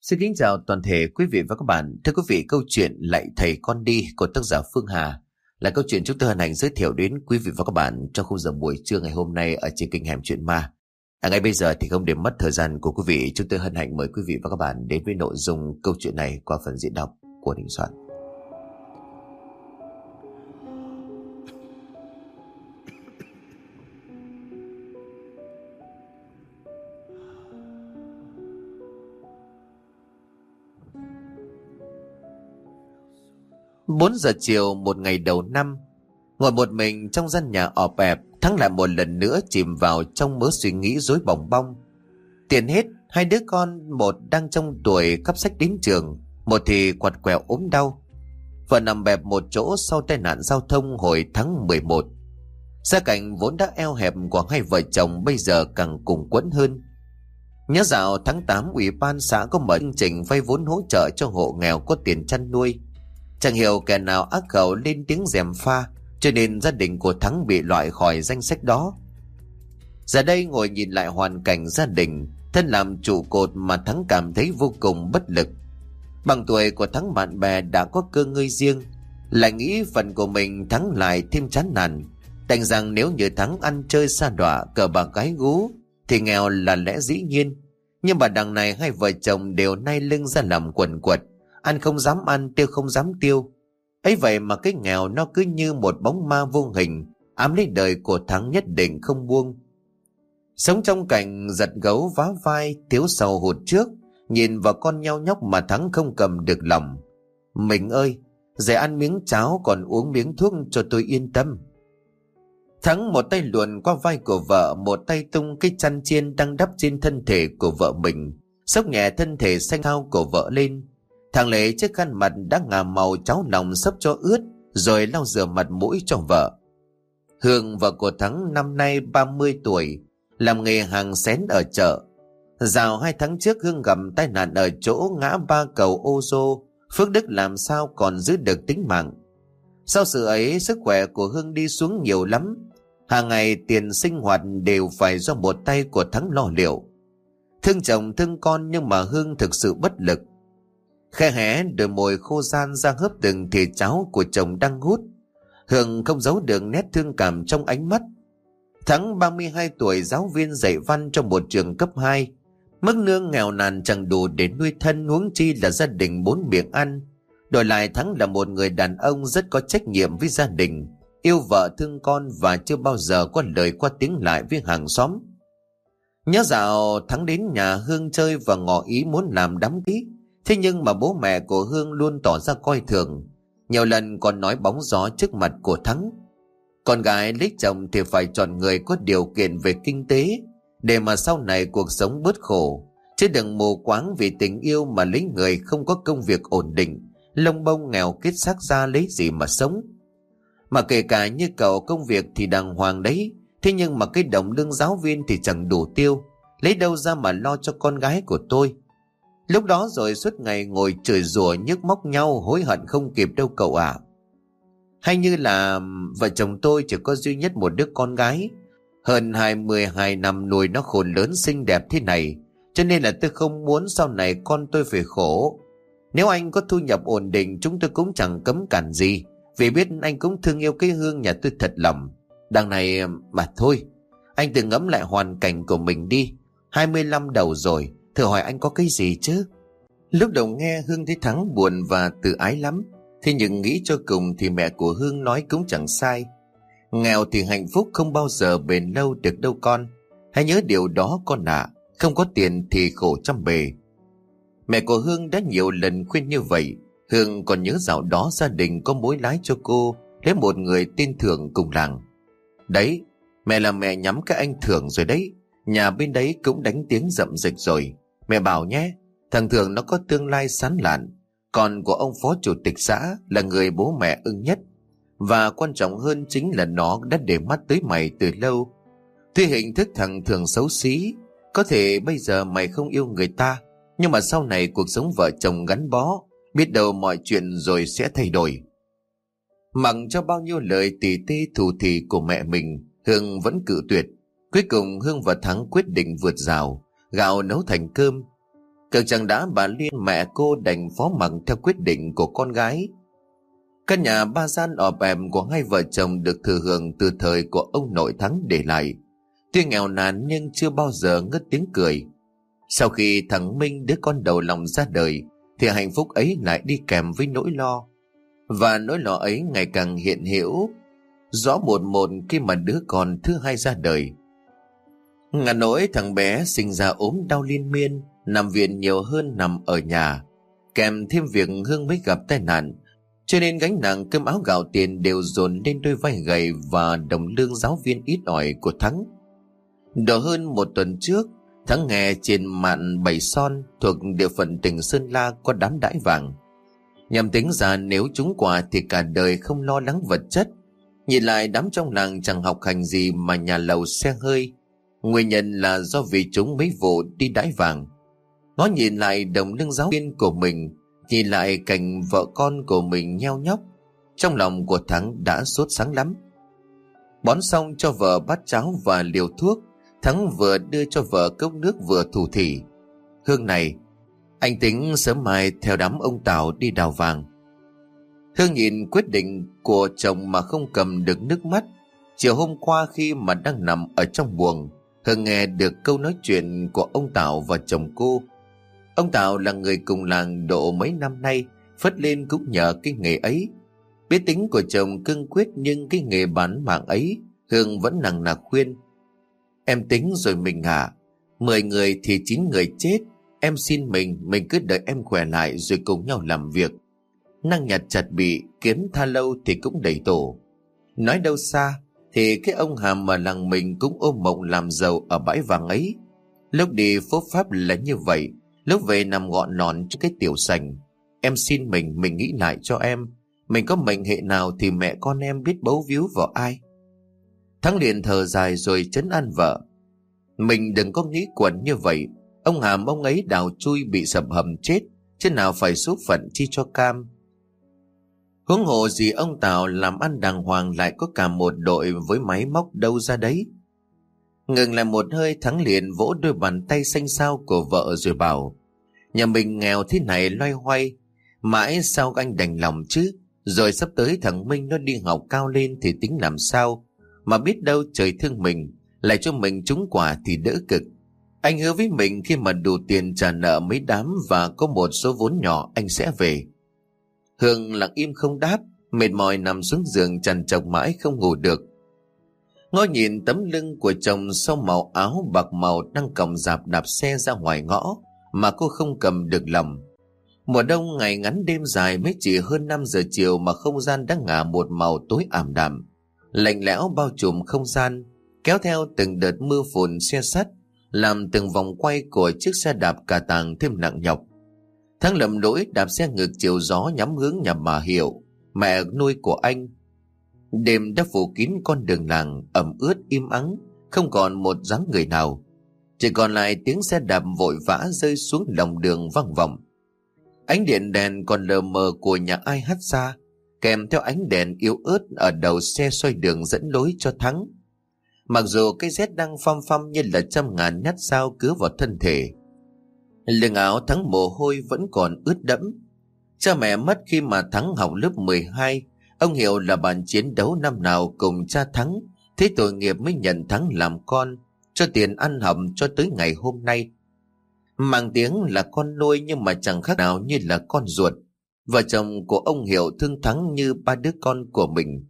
Xin kính chào toàn thể quý vị và các bạn. Thưa quý vị, câu chuyện Lạy Thầy Con Đi của tác giả Phương Hà là câu chuyện chúng tôi hân hạnh giới thiệu đến quý vị và các bạn trong khung giờ buổi trưa ngày hôm nay ở trên kênh Hẻm Chuyện Ma. Ngay bây giờ thì không để mất thời gian của quý vị, chúng tôi hân hạnh mời quý vị và các bạn đến với nội dung câu chuyện này qua phần diễn đọc của Đình Soạn. Bốn giờ chiều một ngày đầu năm, ngồi một mình trong gian nhà ọp ẹp, Thắng lại một lần nữa chìm vào trong mớ suy nghĩ rối bòng bong. Tiền hết, hai đứa con, một đang trong tuổi cắp sách đến trường, một thì quặt quẹo ốm đau. Vợ nằm bẹp một chỗ sau tai nạn giao thông hồi tháng 11. Gia cảnh vốn đã eo hẹp của hai vợ chồng bây giờ càng cùng quẫn hơn. Nhớ dạo tháng 8, ủy ban xã có mở chương trình vay vốn hỗ trợ cho hộ nghèo có tiền chăn nuôi. Chẳng hiểu kẻ nào ác khẩu lên tiếng gièm pha, cho nên gia đình của Thắng bị loại khỏi danh sách đó. Giờ đây ngồi nhìn lại hoàn cảnh gia đình, thân làm trụ cột mà Thắng cảm thấy vô cùng bất lực. Bằng tuổi của Thắng, bạn bè đã có cơ ngơi riêng, lại nghĩ phần của mình Thắng lại thêm chán nản. Đành rằng nếu như Thắng ăn chơi sa đọa, cờ bạc gái gú thì nghèo là lẽ dĩ nhiên. Nhưng mà đằng này hai vợ chồng đều nay lưng ra làm quần quật, ăn không dám ăn, tiêu không dám tiêu. Ấy vậy mà cái nghèo nó cứ như một bóng ma vô hình ám lấy đời của Thắng nhất định không buông. Sống trong cảnh giật gấu vá vai, thiếu sau hụt trước, nhìn vào con nheo nhóc mà Thắng không cầm được lòng. Mình ơi, dễ ăn miếng cháo còn uống miếng thuốc cho tôi yên tâm. Thắng một tay luồn qua vai của vợ, một tay tung cái chăn chiên đang đắp trên thân thể của vợ mình, xốc nhẹ thân thể xanh thao của vợ lên. Thằng Lệ chiếc khăn mặt đã ngả màu cháo lòng sắp cho ướt, rồi lau rửa mặt mũi cho vợ. Hương, vợ của Thắng, năm nay 30 tuổi, làm nghề hàng xén ở chợ. Dạo 2 tháng trước Hương gặp tai nạn ở chỗ ngã ba cầu Ô Dô, phước đức làm sao còn giữ được tính mạng. Sau sự ấy, sức khỏe của Hương đi xuống nhiều lắm. Hàng ngày tiền sinh hoạt đều phải do một tay của Thắng lo liệu. Thương chồng thương con nhưng mà Hương thực sự bất lực. Khe hé đôi môi khô ran ra hớp từng thìa cháo của chồng đang hút. Hương không giấu được nét thương cảm trong ánh mắt. Thắng 32 tuổi, giáo viên dạy văn trong một trường cấp 2. Mức lương nghèo nàn chẳng đủ để nuôi thân, huống chi là gia đình 4 miệng ăn. Đổi lại Thắng là một người đàn ông rất có trách nhiệm với gia đình, yêu vợ thương con và chưa bao giờ có lời qua tiếng lại với hàng xóm. Nhớ dạo Thắng đến nhà Hương chơi và ngỏ ý muốn làm đám cưới. Thế nhưng mà bố mẹ của Hương luôn tỏ ra coi thường, nhiều lần còn nói bóng gió trước mặt của Thắng. Con gái lấy chồng thì phải chọn người có điều kiện về kinh tế, để mà sau này cuộc sống bớt khổ, chứ đừng mù quáng vì tình yêu mà lấy người không có công việc ổn định, lông bông nghèo kết xác ra lấy gì mà sống. Mà kể cả như cậu công việc thì đàng hoàng đấy, thế nhưng mà cái đồng lương giáo viên thì chẳng đủ tiêu, lấy đâu ra mà lo cho con gái của tôi. Lúc đó rồi suốt ngày ngồi chửi rủa nhức móc nhau, hối hận không kịp đâu cậu ạ. Hay như là vợ chồng tôi chỉ có duy nhất một đứa con gái, hơn 22 năm nuôi nó khôn lớn xinh đẹp thế này, cho nên là tôi không muốn sau này con tôi phải khổ. Nếu anh có thu nhập ổn định chúng tôi cũng chẳng cấm cản gì, vì biết anh cũng thương yêu cái Hương nhà tôi thật lòng. Đằng này mà thôi, anh tự ngẫm lại hoàn cảnh của mình đi, 25 đầu rồi, thử hỏi anh có cái gì chứ. Lúc đầu nghe Hương thấy Thắng buồn và tự ái lắm, thế nhưng nghĩ cho cùng thì mẹ của Hương nói cũng chẳng sai. Nghèo thì hạnh phúc không bao giờ bền lâu được đâu con, hãy nhớ điều đó con ạ. Không có tiền thì khổ trăm bề. Mẹ của Hương đã nhiều lần khuyên như vậy. Hương còn nhớ dạo đó gia đình có mối lái cho cô lấy một người tên Thưởng cùng làng. Đấy, mẹ là mẹ nhắm cái anh Thưởng rồi đấy, nhà bên đấy cũng đánh tiếng rậm rịch rồi. Mẹ bảo nhé, thằng Thưởng nó có tương lai sáng lạn, con của ông phó chủ tịch xã là người bố mẹ ưng nhất, và quan trọng hơn chính là nó đã để mắt tới mày từ lâu. Tuy hình thức thằng Thưởng xấu xí, có thể bây giờ mày không yêu người ta, nhưng mà sau này cuộc sống vợ chồng gắn bó, biết đâu mọi chuyện rồi sẽ thay đổi. Mặc cho bao nhiêu lời tỉ tê thủ thỉ của mẹ mình, Hương vẫn cự tuyệt. Cuối cùng Hương và Thắng quyết định vượt rào, gạo nấu thành cơm. Cực chẳng đã bà Liên mẹ cô đành phó mặc theo quyết định của con gái. Căn nhà ba gian ọp ẹp của hai vợ chồng được thừa hưởng từ thời của ông nội Thắng để lại. Tuy nghèo nàn nhưng chưa bao giờ ngớt tiếng cười. Sau khi thằng Minh đứa con đầu lòng ra đời thì hạnh phúc ấy lại đi kèm với nỗi lo. Và nỗi lo ấy ngày càng hiện hữu rõ một một khi mà đứa con thứ hai ra đời. Ngà nỗi thằng bé sinh ra ốm đau liên miên, nằm viện nhiều hơn nằm ở nhà, kèm thêm việc Hương mới gặp tai nạn, cho nên gánh nặng cơm áo gạo tiền đều dồn lên đôi vai gầy và đồng lương giáo viên ít ỏi của Thắng. Độ hơn một tuần trước, Thắng nghe trên mạn Bảy Son thuộc địa phận tỉnh Sơn La có đám đãi vàng. Nhằm tính ra nếu trúng quả thì cả đời không lo lắng vật chất. Nhìn lại đám trong làng chẳng học hành gì mà nhà lầu xe hơi. Nguyên nhân là do vì chúng mấy vụ đi đãi vàng. Ngó nhìn lại đồng lương giáo viên của mình, nhìn lại cảnh vợ con của mình nheo nhóc, trong lòng của Thắng đã sốt sáng lắm. Bón xong cho vợ bát cháo và liều thuốc, Thắng vừa đưa cho vợ cốc nước vừa thủ thỉ: Hương này, anh tính sớm mai theo đám ông Tào đi đào vàng. Hương nhìn quyết định của chồng mà không cầm được nước mắt. Chiều hôm qua khi mà đang nằm ở trong buồng, Hương nghe được câu nói chuyện của ông Tào và chồng cô. Ông Tào là người cùng làng độ mấy năm nay, phất lên cũng nhờ cái nghề ấy. Biết tính của chồng cương quyết nhưng cái nghề bán mạng ấy, Hương vẫn nằng nặc khuyên: Em tính rồi mình hả? 10 người thì 9 người chết. Em xin mình cứ đợi em khỏe lại rồi cùng nhau làm việc. Năng nhặt chặt bị, kiếm tha lâu thì cũng đầy tổ. Nói đâu xa, thì cái ông Hàm mà làng mình cũng ôm mộng làm giàu ở bãi vàng ấy. Lúc đi phốp pháp là như vậy, lúc về nằm gọn lọn trong cái tiểu sành. Em xin mình nghĩ lại cho em. Mình có mệnh hệ nào thì mẹ con em biết bấu víu vào ai. Thắng liền thở dài rồi trấn an vợ: Mình đừng có nghĩ quẩn như vậy. Ông Hàm ông ấy đào chui bị sập hầm chết, chứ nào phải số phận chi cho cam. Huống hồ gì ông Tào làm ăn đàng hoàng lại có cả một đội với máy móc đâu ra đấy. Ngừng lại một hơi, Thắng liền vỗ đôi bàn tay xanh xao của vợ rồi bảo: Nhà mình nghèo thế này loay hoay, mãi sao anh đành lòng chứ. Rồi sắp tới thằng Minh nó đi học cao lên thì tính làm sao. Mà biết đâu trời thương mình, lại cho mình trúng quả thì đỡ cực. Anh hứa với mình khi mà đủ tiền trả nợ mấy đám và có một số vốn nhỏ anh sẽ về. Hương lặng im không đáp, mệt mỏi nằm xuống giường trằn trọc mãi không ngủ được. Ngó nhìn tấm lưng của chồng sau màu áo bạc màu đang còng rạp đạp xe ra ngoài ngõ mà cô không cầm được lòng. Mùa đông ngày ngắn đêm dài mới chỉ hơn 5 giờ chiều mà không gian đã ngả một màu tối ảm đạm, lạnh lẽo bao trùm không gian, kéo theo từng đợt mưa phùn xe sắt, làm từng vòng quay của chiếc xe đạp cà tàng thêm nặng nhọc. Thắng lầm lỗi đạp xe ngược chiều gió nhắm hướng nhà bà Hiệu, mẹ nuôi của anh. Đêm đã phủ kín con đường làng ẩm ướt im ắng, không còn một dáng người nào, chỉ còn lại tiếng xe đạp vội vã rơi xuống lòng đường vang vọng. Ánh điện đèn còn lờ mờ của nhà ai hắt ra, kèm theo ánh đèn yếu ớt ở đầu xe soi đường dẫn lối cho Thắng. Mặc dù cái rét đang phăm phăm như là trăm ngàn nhát dao cứa vào thân thể, lưng áo Thắng mồ hôi vẫn còn ướt đẫm. Cha mẹ mất khi mà Thắng học lớp 12. Ông Hiệu là bạn chiến đấu năm nào cùng cha Thắng, thế tội nghiệp mới nhận Thắng làm con, cho tiền ăn học cho tới ngày hôm nay. Mang tiếng là con nuôi nhưng mà chẳng khác nào như là con ruột. Vợ chồng của ông Hiệu thương Thắng như ba đứa con của mình.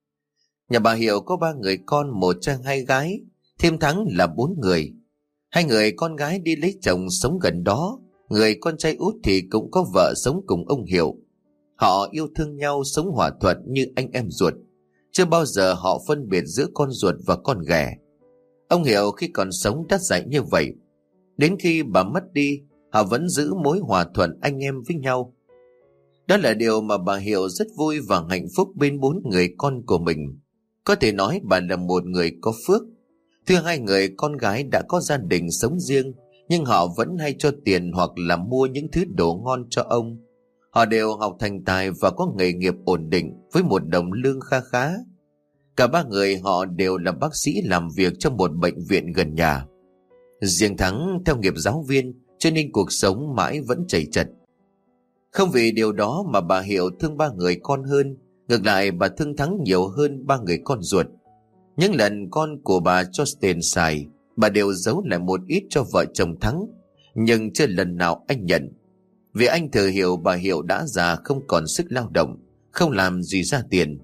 Nhà bà Hiệu có 3 người con, 1 trai 2 gái, thêm Thắng là 4 người. 2 người con gái đi lấy chồng sống gần đó, người con trai út thì cũng có vợ sống cùng ông Hiệu. Họ yêu thương nhau, sống hòa thuận như anh em ruột. Chưa bao giờ họ phân biệt giữa con ruột và con ghẻ. Ông Hiệu khi còn sống đã dạy như vậy. Đến khi bà mất đi, họ vẫn giữ mối hòa thuận anh em với nhau. Đó là điều mà bà Hiệu rất vui và hạnh phúc bên 4 người con của mình. Có thể nói bà là một người có phước. Thưa 2 người con gái đã có gia đình sống riêng, nhưng họ vẫn hay cho tiền hoặc là mua những thứ đồ ngon cho ông. Họ đều học thành tài và có nghề nghiệp ổn định với một đồng lương kha khá. Cả 3 người họ đều là bác sĩ làm việc trong một bệnh viện gần nhà. Riêng Thắng theo nghiệp giáo viên cho nên cuộc sống mãi vẫn chảy chật. Không vì điều đó mà bà Hiệu thương ba người con hơn, ngược lại bà thương Thắng nhiều hơn ba người con ruột. Những lần con của bà cho tiền xài, bà đều giấu lại một ít cho vợ chồng Thắng, nhưng chưa lần nào anh nhận. Vì anh thừa hiểu bà Hiệu đã già không còn sức lao động, không làm gì ra tiền.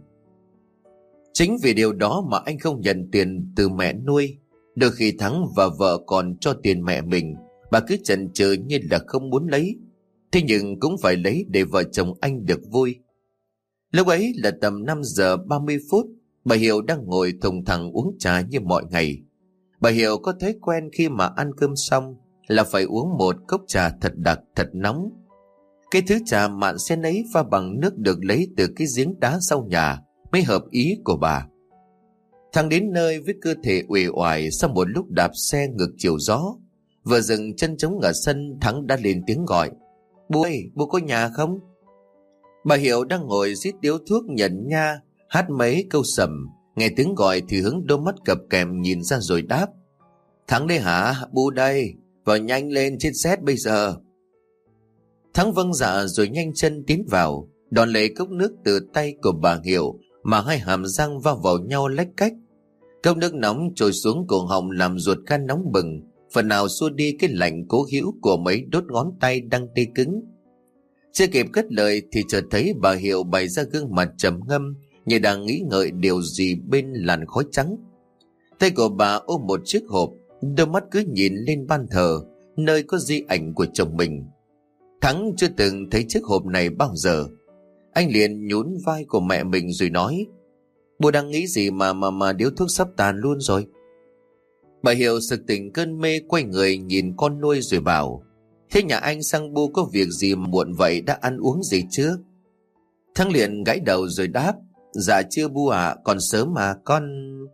Chính vì điều đó mà anh không nhận tiền từ mẹ nuôi. Đôi khi Thắng và vợ còn cho tiền mẹ mình, bà cứ chần chừ như là không muốn lấy. Thế nhưng cũng phải lấy để vợ chồng anh được vui. Lúc ấy là tầm 5 giờ 30 phút, bà Hiệu đang ngồi thùng thẳng uống trà như mọi ngày. Bà Hiệu có thói quen khi mà ăn cơm xong là phải uống một cốc trà thật đặc thật nóng. Cái thứ trà mạn sen ấy pha bằng nước được lấy từ cái giếng đá sau nhà mới hợp ý của bà. Thằng đến nơi với cơ thể uể oải sau một lúc đạp xe ngược chiều gió. Vừa dừng chân trống ở sân, Thắng đã lên tiếng gọi: "Bố ơi, bố có nhà không?" Bà Hiệu đang ngồi rít điếu thuốc nhẩn nha, hát mấy câu sẩm. Nghe tiếng gọi thì hướng đôi mắt cập kèm nhìn ra rồi đáp: "Thắng đây hả? Bu đây, vào nhanh lên trên xét bây giờ." Thắng vâng dạ rồi nhanh chân tiến vào, đón lấy cốc nước từ tay của bà Hiệu mà hai hàm răng va vào nhau lách cách. Cốc nước nóng trồi xuống cổ họng làm ruột gan nóng bừng, phần nào xua đi cái lạnh cố hữu của mấy đốt ngón tay đang tê cứng. Chưa kịp cất lời thì chợt thấy bà Hiệu bày ra gương mặt trầm ngâm, như đang nghĩ ngợi điều gì bên làn khói trắng. Tay của bà ôm một chiếc hộp, đôi mắt cứ nhìn lên ban thờ, nơi có di ảnh của chồng mình. Thắng chưa từng thấy chiếc hộp này bao giờ. Anh liền nhún vai của mẹ mình rồi nói: "Bố đang nghĩ gì mà điếu thuốc sắp tàn luôn rồi?" Bà Hiệu sực tỉnh cơn mê, quay người nhìn con nuôi rồi bảo: "Thế nhà anh sang Bu có việc gì muộn vậy, đã ăn uống gì chưa?" Thắng liền gãi đầu rồi đáp: "Dạ chưa Bu ạ, còn sớm mà con..."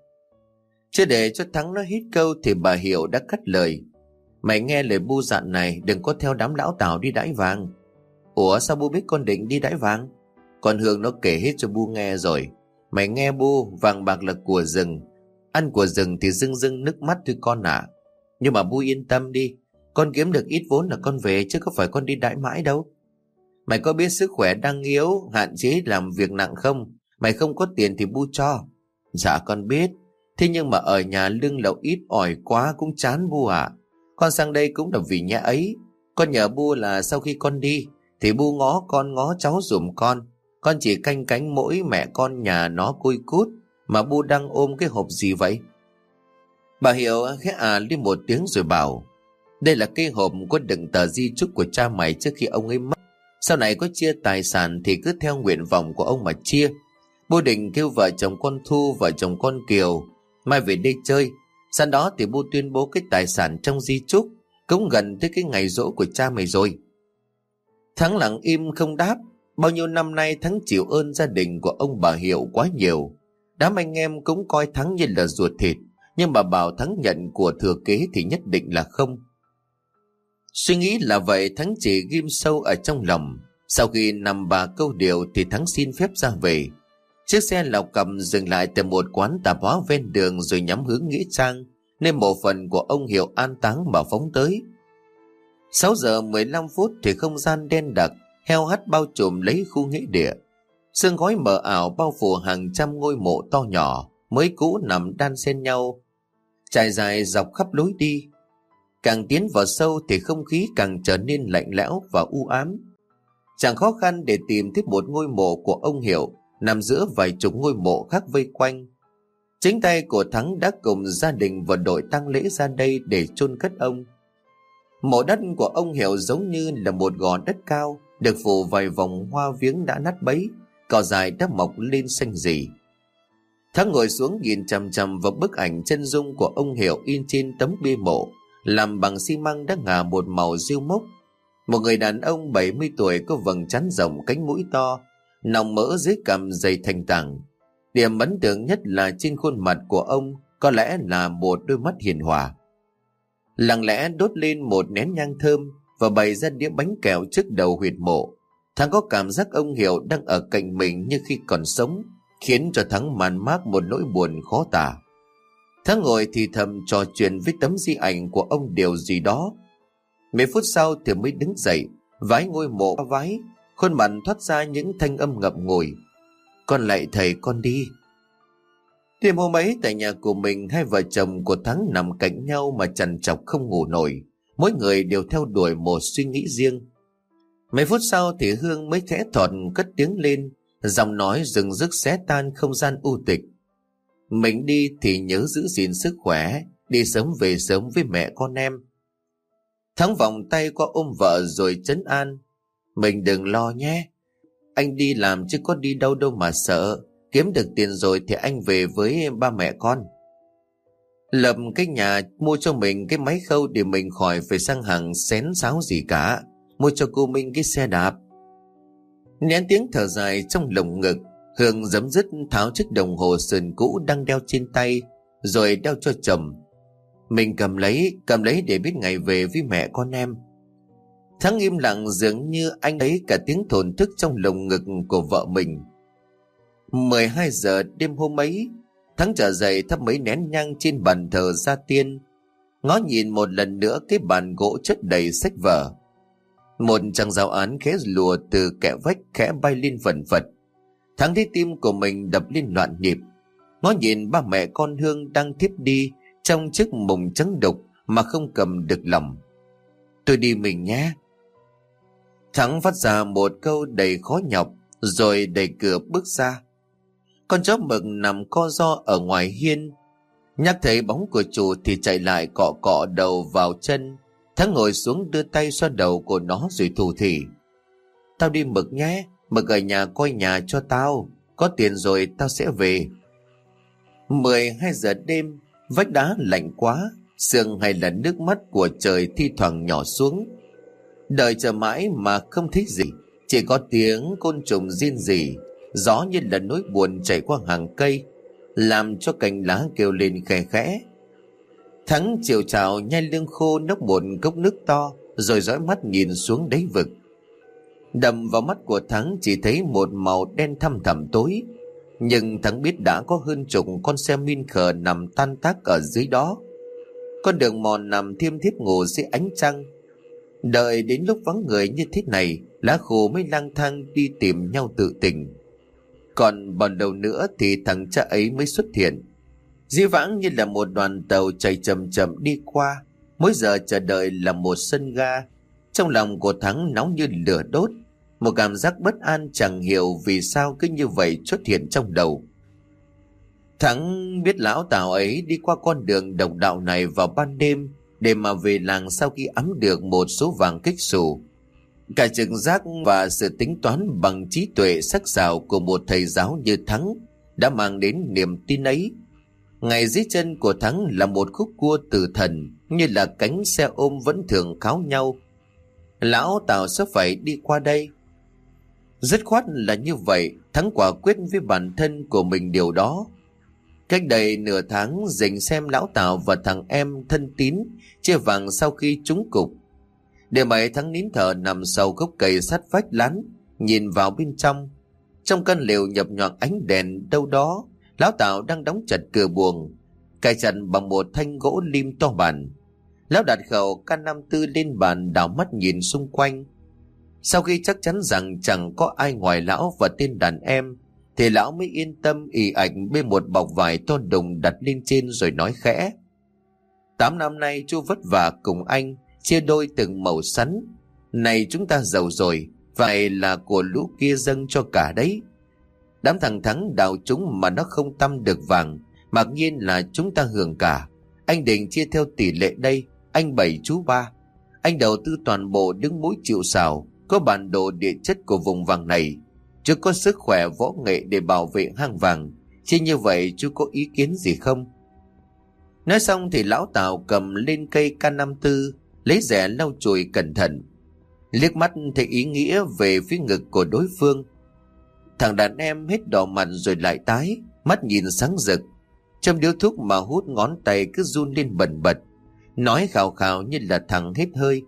Chưa để cho Thắng nó hít câu thì bà Hiệu đã cắt lời: "Mày nghe lời Bu dặn này, đừng có theo đám lão Tào đi đãi vàng." "Ủa sao Bu biết con định đi đãi vàng?" "Con Hương nó kể hết cho Bu nghe rồi. Mày nghe Bu, vàng bạc là của rừng, ăn của rừng thì rưng rưng nước mắt thôi con ạ. Nhưng mà Bu yên tâm đi, con kiếm được ít vốn là con về chứ có phải con đi đãi mãi đâu. Mày có biết sức khỏe đang yếu, hạn chế làm việc nặng không? Mày không có tiền thì Bu cho." "Dạ con biết, thế nhưng mà ở nhà lương lậu ít ỏi quá cũng chán Bu ạ. Con sang đây cũng là vì nhà ấy. Con nhờ Bu là sau khi con đi thì Bu ngó con ngó cháu giùm con. Con chỉ canh cánh mỗi mẹ con nhà nó côi cút. Mà Bu đang ôm cái hộp gì vậy?" Bà Hiệu khẽ lên một tiếng rồi bảo: "Đây là cái hộp có đựng tờ di chúc của cha mày trước khi ông ấy mất. Sau này có chia tài sản thì cứ theo nguyện vọng của ông mà chia. Bu định kêu vợ chồng con Thu, vợ chồng con Kiều mai về đây chơi. Sau đó thì Bu tuyên bố cái tài sản trong di chúc. Cũng gần tới cái ngày giỗ của cha mày rồi." Thắng lặng im không đáp. Bao nhiêu năm nay Thắng chịu ơn gia đình của ông bà Hiệu quá nhiều. Đám anh em cũng coi Thắng như là ruột thịt, nhưng mà bảo Thắng nhận của thừa kế thì nhất định là không. Suy nghĩ là vậy, Thắng chỉ ghim sâu ở trong lòng. Sau khi nằm bà câu điều thì Thắng xin phép ra về. Chiếc xe lọc cầm dừng lại tại một quán tạp hóa ven đường rồi nhắm hướng nghĩa trang, nên mộ phần của ông Hiệu an táng mà phóng tới. 6 giờ 15 phút thì không gian đen đặc, heo hắt bao trùm lấy khu nghĩa địa. Sương khói mờ ảo bao phủ hàng trăm ngôi mộ to nhỏ, mới cũ nằm đan xen nhau, trải dài dọc khắp lối đi. Càng tiến vào sâu thì không khí càng trở nên lạnh lẽo và u ám. Chẳng khó khăn để tìm thấy một ngôi mộ của ông Hiệu nằm giữa vài chục ngôi mộ khác vây quanh. Chính tay của Thắng đã cùng gia đình và đội tang lễ ra đây để chôn cất ông. Mộ đất của ông Hiệu giống như là một gò đất cao, được phủ vài vòng hoa viếng đã nát bấy, cỏ dài đã mọc lên xanh rì. Thắng ngồi xuống nhìn chằm chằm vào bức ảnh chân dung của ông Hiệu in trên tấm bia mộ, làm bằng xi măng đã ngả một màu rêu mốc. Một người đàn ông 70 tuổi có vầng trán rộng, cánh mũi to, nòng mỡ dưới cằm dày thành tảng. Điểm ấn tượng nhất là trên khuôn mặt của ông có lẽ là một đôi mắt hiền hòa. Lặng lẽ đốt lên một nén nhang thơm và bày ra đĩa bánh kẹo trước đầu huyệt mộ. Thắng có cảm giác ông Hiệu đang ở cạnh mình như khi còn sống, khiến cho Thắng man mác một nỗi buồn khó tả. Thắng ngồi thì thầm trò chuyện với tấm di ảnh của ông điều gì đó. Mấy phút sau thì mới đứng dậy, vái ngôi mộ vái, khuôn mặt thoát ra những thanh âm ngậm ngùi. Con lạy thầy con đi. Đêm hôm ấy tại nhà của mình, hai vợ chồng của Thắng nằm cạnh nhau mà trằn trọc không ngủ nổi. Mỗi người đều theo đuổi một suy nghĩ riêng. Mấy phút sau thì Hương mới khẽ thọt cất tiếng lên, giọng nói rừng rức xé tan không gian u tịch. Mình đi thì nhớ giữ gìn sức khỏe, đi sớm về sớm với mẹ con em. Thắng vòng tay qua ôm vợ rồi trấn an. Mình đừng lo nhé. Anh đi làm chứ có đi đâu đâu mà sợ. Kiếm được tiền rồi thì anh về với ba mẹ con. Lập cái nhà, mua cho mình cái máy khâu để mình khỏi phải sang hàng xén xáo gì cả. Mua cho cô Minh cái xe đạp. Nén tiếng thở dài trong lồng ngực, Hương giấm dứt tháo chiếc đồng hồ sườn cũ đang đeo trên tay, rồi đeo cho chồng. Mình cầm lấy để biết ngày về với mẹ con em. Thắng im lặng, dường như anh ấy cả tiếng thổn thức trong lồng ngực của vợ mình. 12 giờ đêm hôm ấy, Thắng trở dậy thắp mấy nén nhang trên bàn thờ gia tiên, ngó nhìn một lần nữa cái bàn gỗ chất đầy sách vở. Một trang giáo án khẽ lùa từ kẽ vách khẽ bay lên vần vật. Thắng thấy tim của mình đập lên loạn nhịp, ngó nhìn ba mẹ con Hương đang thiếp đi trong chiếc mùng trắng đục mà không cầm được lòng. Tôi đi mình nhé. Thắng phát ra một câu đầy khó nhọc, rồi đẩy cửa bước ra. Con chó mực nằm co ro ở ngoài hiên, nhắc thấy bóng của chủ thì chạy lại cọ cọ đầu vào chân. Thắng ngồi xuống đưa tay xoa đầu của nó rồi thủ thỉ. Tao đi Mực nhé, Mực ở nhà coi nhà cho tao, có tiền rồi tao sẽ về. 12 giờ đêm, vách đá lạnh quá, sương hay là nước mắt của trời thi thoảng nhỏ xuống. Đợi chờ mãi mà không thấy gì, chỉ có tiếng côn trùng riêng rỉ, gió như là nỗi buồn chảy qua hàng cây, làm cho cành lá kêu lên khẽ khẽ. Thắng chiều chào nhai lương khô nốc một cốc nước to, rồi dõi mắt nhìn xuống đáy vực. Đầm vào mắt của Thắng chỉ thấy một màu đen thăm thẳm tối, nhưng Thắng biết đã có hơn chục con xe min khờ nằm tan tác ở dưới đó. Con đường mòn nằm thiêm thiếp ngủ dưới ánh trăng. Đợi đến lúc vắng người như thế này, lá khô mới lang thang đi tìm nhau tự tình. Còn bao lâu nữa thì thằng cha ấy mới xuất hiện, dĩ vãng như là một đoàn tàu chạy chậm chậm đi qua. Mỗi giờ chờ đợi là một sân ga. Trong lòng của Thắng nóng như lửa đốt, một cảm giác bất an chẳng hiểu vì sao cứ như vậy xuất hiện trong đầu. Thắng biết lão Tào ấy đi qua con đường độc đạo này vào ban đêm để mà về làng sau khi ẵm được một số vàng kích xù. Cả trực giác và sự tính toán bằng trí tuệ sắc sảo của một thầy giáo như Thắng đã mang đến niềm tin ấy. Ngay dưới chân của Thắng là một khúc cua tử thần, như là cánh xe ôm vẫn thường kháo nhau. Lão Tào sẽ phải đi qua đây. Dứt khoát là như vậy, Thắng quả quyết với bản thân của mình điều đó. Cách đây nửa tháng, dình xem lão Tào và thằng em thân tín chia vàng sau khi trúng cục. Để mày Thắng nín thở nằm sau gốc cây sát vách lán, nhìn vào bên trong. Trong căn lều nhập nhoạng ánh đèn đâu đó, lão Tào đang đóng chặt cửa buồng, cài chặt bằng một thanh gỗ lim to bản. Lão đặt khẩu K54 lên bàn, đảo mắt nhìn xung quanh. Sau khi chắc chắn rằng chẳng có ai ngoài lão và tên đàn em, thì lão mới yên tâm ì ạch bê một bọc vải to đùng đặt lên trên rồi nói khẽ. 8 năm nay chú vất vả cùng anh, chia đôi từng mẩu sắn. Này chúng ta giàu rồi, vậy là của lũ kia dâng cho cả đấy. Đám thằng Thắng đào chúng mà nó không tăm được vàng, mặc nhiên là chúng ta hưởng cả. Anh định chia theo tỷ lệ đây, anh 7 chú 3. Anh đầu tư toàn bộ đứng mũi chịu sào, có bản đồ địa chất của vùng vàng này. Chú có sức khỏe võ nghệ để bảo vệ hang vàng, chứ như vậy chú có ý kiến gì không? Nói xong thì lão Tào cầm lên cây K54, lấy rẻ lau chùi cẩn thận, liếc mắt thấy ý nghĩa về phía ngực của đối phương. Thằng đàn em hết đỏ mặt rồi lại tái, mắt nhìn sáng rực, châm điếu thuốc mà hút ngón tay cứ run lên bần bật, nói khào khào như là thằng hết hơi.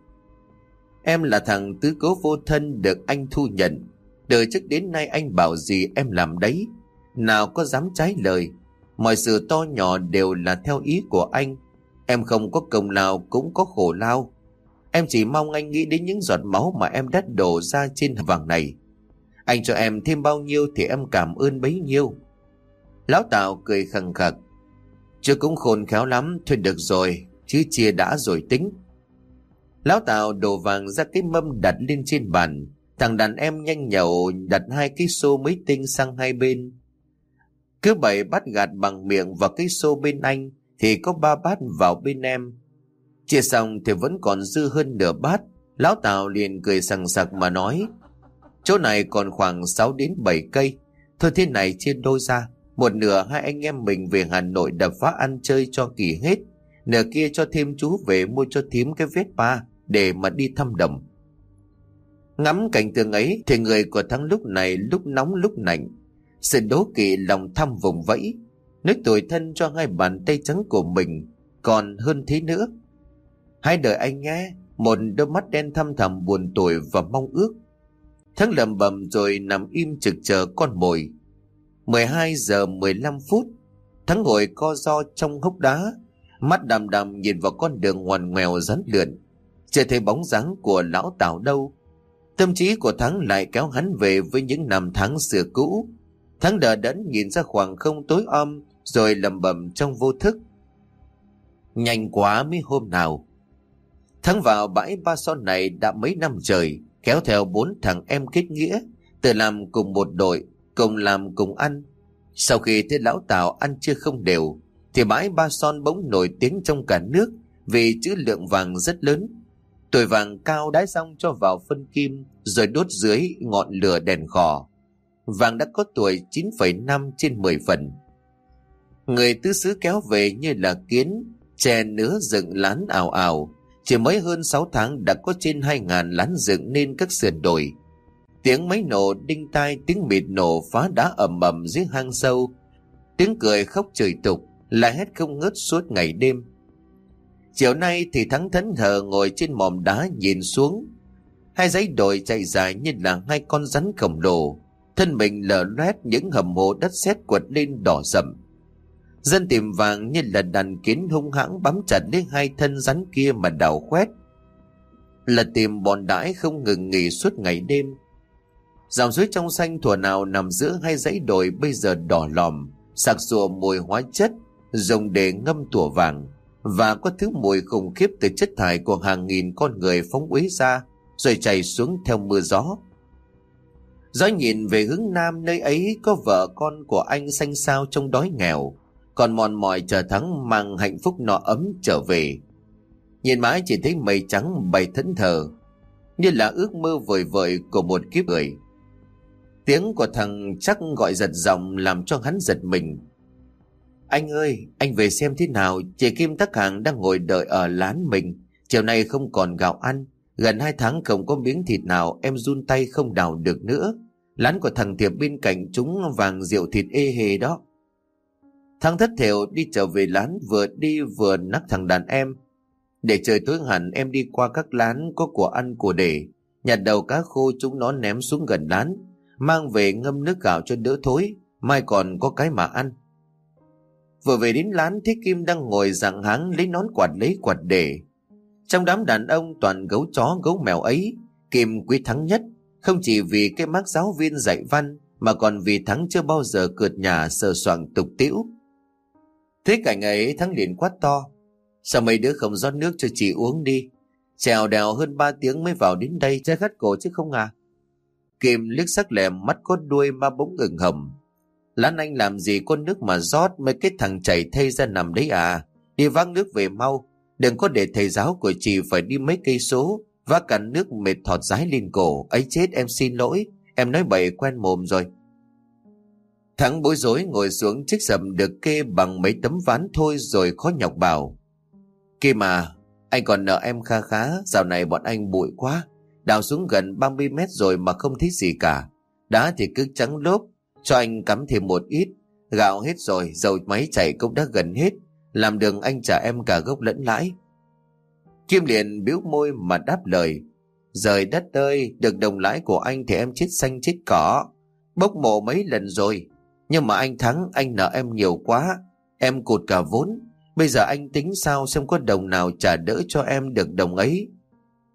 Em là thằng tứ cố vô thân được anh thu nhận. Từ trước đến nay anh bảo gì em làm đấy, nào có dám trái lời. Mọi sự to nhỏ đều là theo ý của anh. Em không có công lao cũng có khổ lao. Em chỉ mong anh nghĩ đến những giọt máu mà em đã đổ ra trên vàng này. Anh cho em thêm bao nhiêu thì em cảm ơn bấy nhiêu. Lão Tào cười khằng khặc. Chứ cũng khôn khéo lắm. Thôi được rồi, chứ chia đã rồi tính. Lão Tào đổ vàng ra cái mâm đặt lên trên bàn. Thằng đàn em nhanh nhậu đặt 2 cái xô mới tinh sang hai bên. Cứ 7 bát gạt bằng miệng vào cái xô bên anh thì có 3 bát vào bên em. Chia xong thì vẫn còn dư hơn nửa bát. Lão Tào liền cười sằng sặc mà nói: Chỗ này còn khoảng 6 đến 7 cây. Thôi thế này chia đôi ra. Một nửa hai anh em mình về Hà Nội đập phá ăn chơi cho kỳ hết. Nửa kia cho thêm chú về mua cho thím cái Vespa để mà đi thăm đồng. Ngắm cảnh tượng ấy thì người của Thắng lúc này lúc nóng lúc lạnh. Sự đố kỵ lòng tham vùng vẫy. Nói tủi thân cho 2 bàn tay trắng của mình. Còn hơn thế nữa. Hãy đợi anh nhé. Một đôi mắt đen thăm thẳm buồn tủi và mong ước. Thắng lẩm bẩm rồi nằm im trực chờ con mồi. 12 giờ 15 phút. Thắng ngồi co ro trong hốc đá, mắt đăm đăm nhìn vào con đường ngoằn ngoèo rắn lượn. Chưa thấy bóng dáng của lão Tào đâu. Tâm trí của Thắng lại kéo hắn về với những năm tháng xưa cũ. Thắng đờ đẫn nhìn ra khoảng không tối om rồi lẩm bẩm trong vô thức: Nhanh quá mấy hôm nào. Thắng vào bãi Ba Son này đã mấy năm trời, kéo theo 4 thằng em kết nghĩa, tự làm cùng một đội, cùng làm cùng ăn. Sau khi thấy lão Tào ăn chưa không đều, thì bãi Ba Son bỗng nổi tiếng trong cả nước vì trữ lượng vàng rất lớn. Tuổi vàng cao đái xong cho vào phân kim, rồi đốt dưới ngọn lửa đèn khò. Vàng đã có tuổi 9,5 trên 10 phần. Người tứ xứ kéo về như là kiến, chè nứa dựng lán ào ào. Chỉ mới hơn 6 tháng đã có trên 2.000 lán dựng nên các sườn đồi. Tiếng máy nổ đinh tai, tiếng mịt nổ phá đá ầm ầm dưới hang sâu. Tiếng cười khóc chửi tục lại hét không ngớt suốt ngày đêm. Chiều nay thì Thắng thẫn thờ ngồi trên mỏm đá nhìn xuống. 2 dãy đồi chạy dài như là 2 con rắn khổng lồ, thân mình lở loét, những hầm hố đất sét quật lên đỏ sậm. Dân tìm vàng như là đàn kiến hung hãng bám chặt lấy 2 thân rắn kia mà đào khoét, là tìm bòn đãi không ngừng nghỉ suốt ngày đêm. Dòng suối trong xanh thuở nào nằm giữa 2 dãy đồi bây giờ đỏ lòm, sặc sụa mùi hóa chất dùng để ngâm tủa vàng, và có thứ mùi khủng khiếp từ chất thải của hàng nghìn con người phóng uế ra rồi chảy xuống theo mưa gió. Dõi nhìn về hướng nam, nơi ấy có vợ con của anh xanh xao trong đói nghèo, còn mòn mỏi chờ Thắng mang hạnh phúc nọ ấm trở về. Nhìn mãi chỉ thấy mây trắng bay thẫn thờ, như là ước mơ vời vợi của một kiếp người. Tiếng của thằng chắc gọi giật giọng làm cho hắn giật mình. Anh ơi, anh về xem thế nào. Chị Kim Tắc Hàng đang ngồi đợi ở lán mình. Chiều nay không còn gạo ăn, gần 2 tháng không có miếng thịt nào, em run tay không đào được nữa. Lán của thằng Thiệp bên cạnh chúng vàng rượu thịt ê hề đó. Thằng thất thểu đi trở về lán, vừa đi vừa nắc thằng đàn em. Để trời tối hẳn em đi qua các lán có của ăn của để, nhặt đầu cá khô chúng nó ném xuống gần lán, mang về ngâm nước gạo cho đỡ thối, mai còn có cái mà ăn. Vừa về đến lán thấy Kim đang ngồi giằng háng lấy nón quạt lấy quạt để. Trong đám đàn ông toàn gấu chó gấu mèo ấy, Kim quý Thắng nhất, không chỉ vì cái mác giáo viên dạy văn mà còn vì Thắng chưa bao giờ cợt nhả sờ soạng tục tĩu. Thế cảnh ấy Thắng liền quát to: Sao mấy đứa không rót nước cho chị uống đi? Trèo đèo hơn 3 tiếng mới vào đến đây, trái khát cổ chứ không à? Kim liếc sắc lẹm, mắt có đuôi mà bỗng ửng hồng. Lan anh làm gì có nước mà rót, mấy cái thằng chảy thây ra nằm đấy à? Đi vác nước về mau, đừng có để thầy giáo của chị phải đi mấy cây số vác cả nước mệt thọt dái lên cổ. Ấy chết, em xin lỗi, em nói bậy quen mồm rồi. Thắng bối rối ngồi xuống chiếc sầm được kê bằng mấy tấm ván thôi rồi khó nhọc bảo: Kim à, anh còn nợ em kha khá, dạo này bọn anh bụi quá, đào xuống gần 30 mét rồi mà không thấy gì cả. Đá thì cứ trắng lốp, cho anh cắm thêm một ít. Gạo hết rồi, dầu máy chảy cũng đã gần hết, làm đường anh trả em cả gốc lẫn lãi. Kim liền bĩu môi mà đáp lời: Giời đất ơi, được đồng lãi của anh thì em chết xanh chết cỏ, bốc mộ mấy lần rồi. Nhưng mà anh Thắng, anh nợ em nhiều quá, em cụt cả vốn. Bây giờ anh tính sao xem có đồng nào trả đỡ cho em được đồng ấy.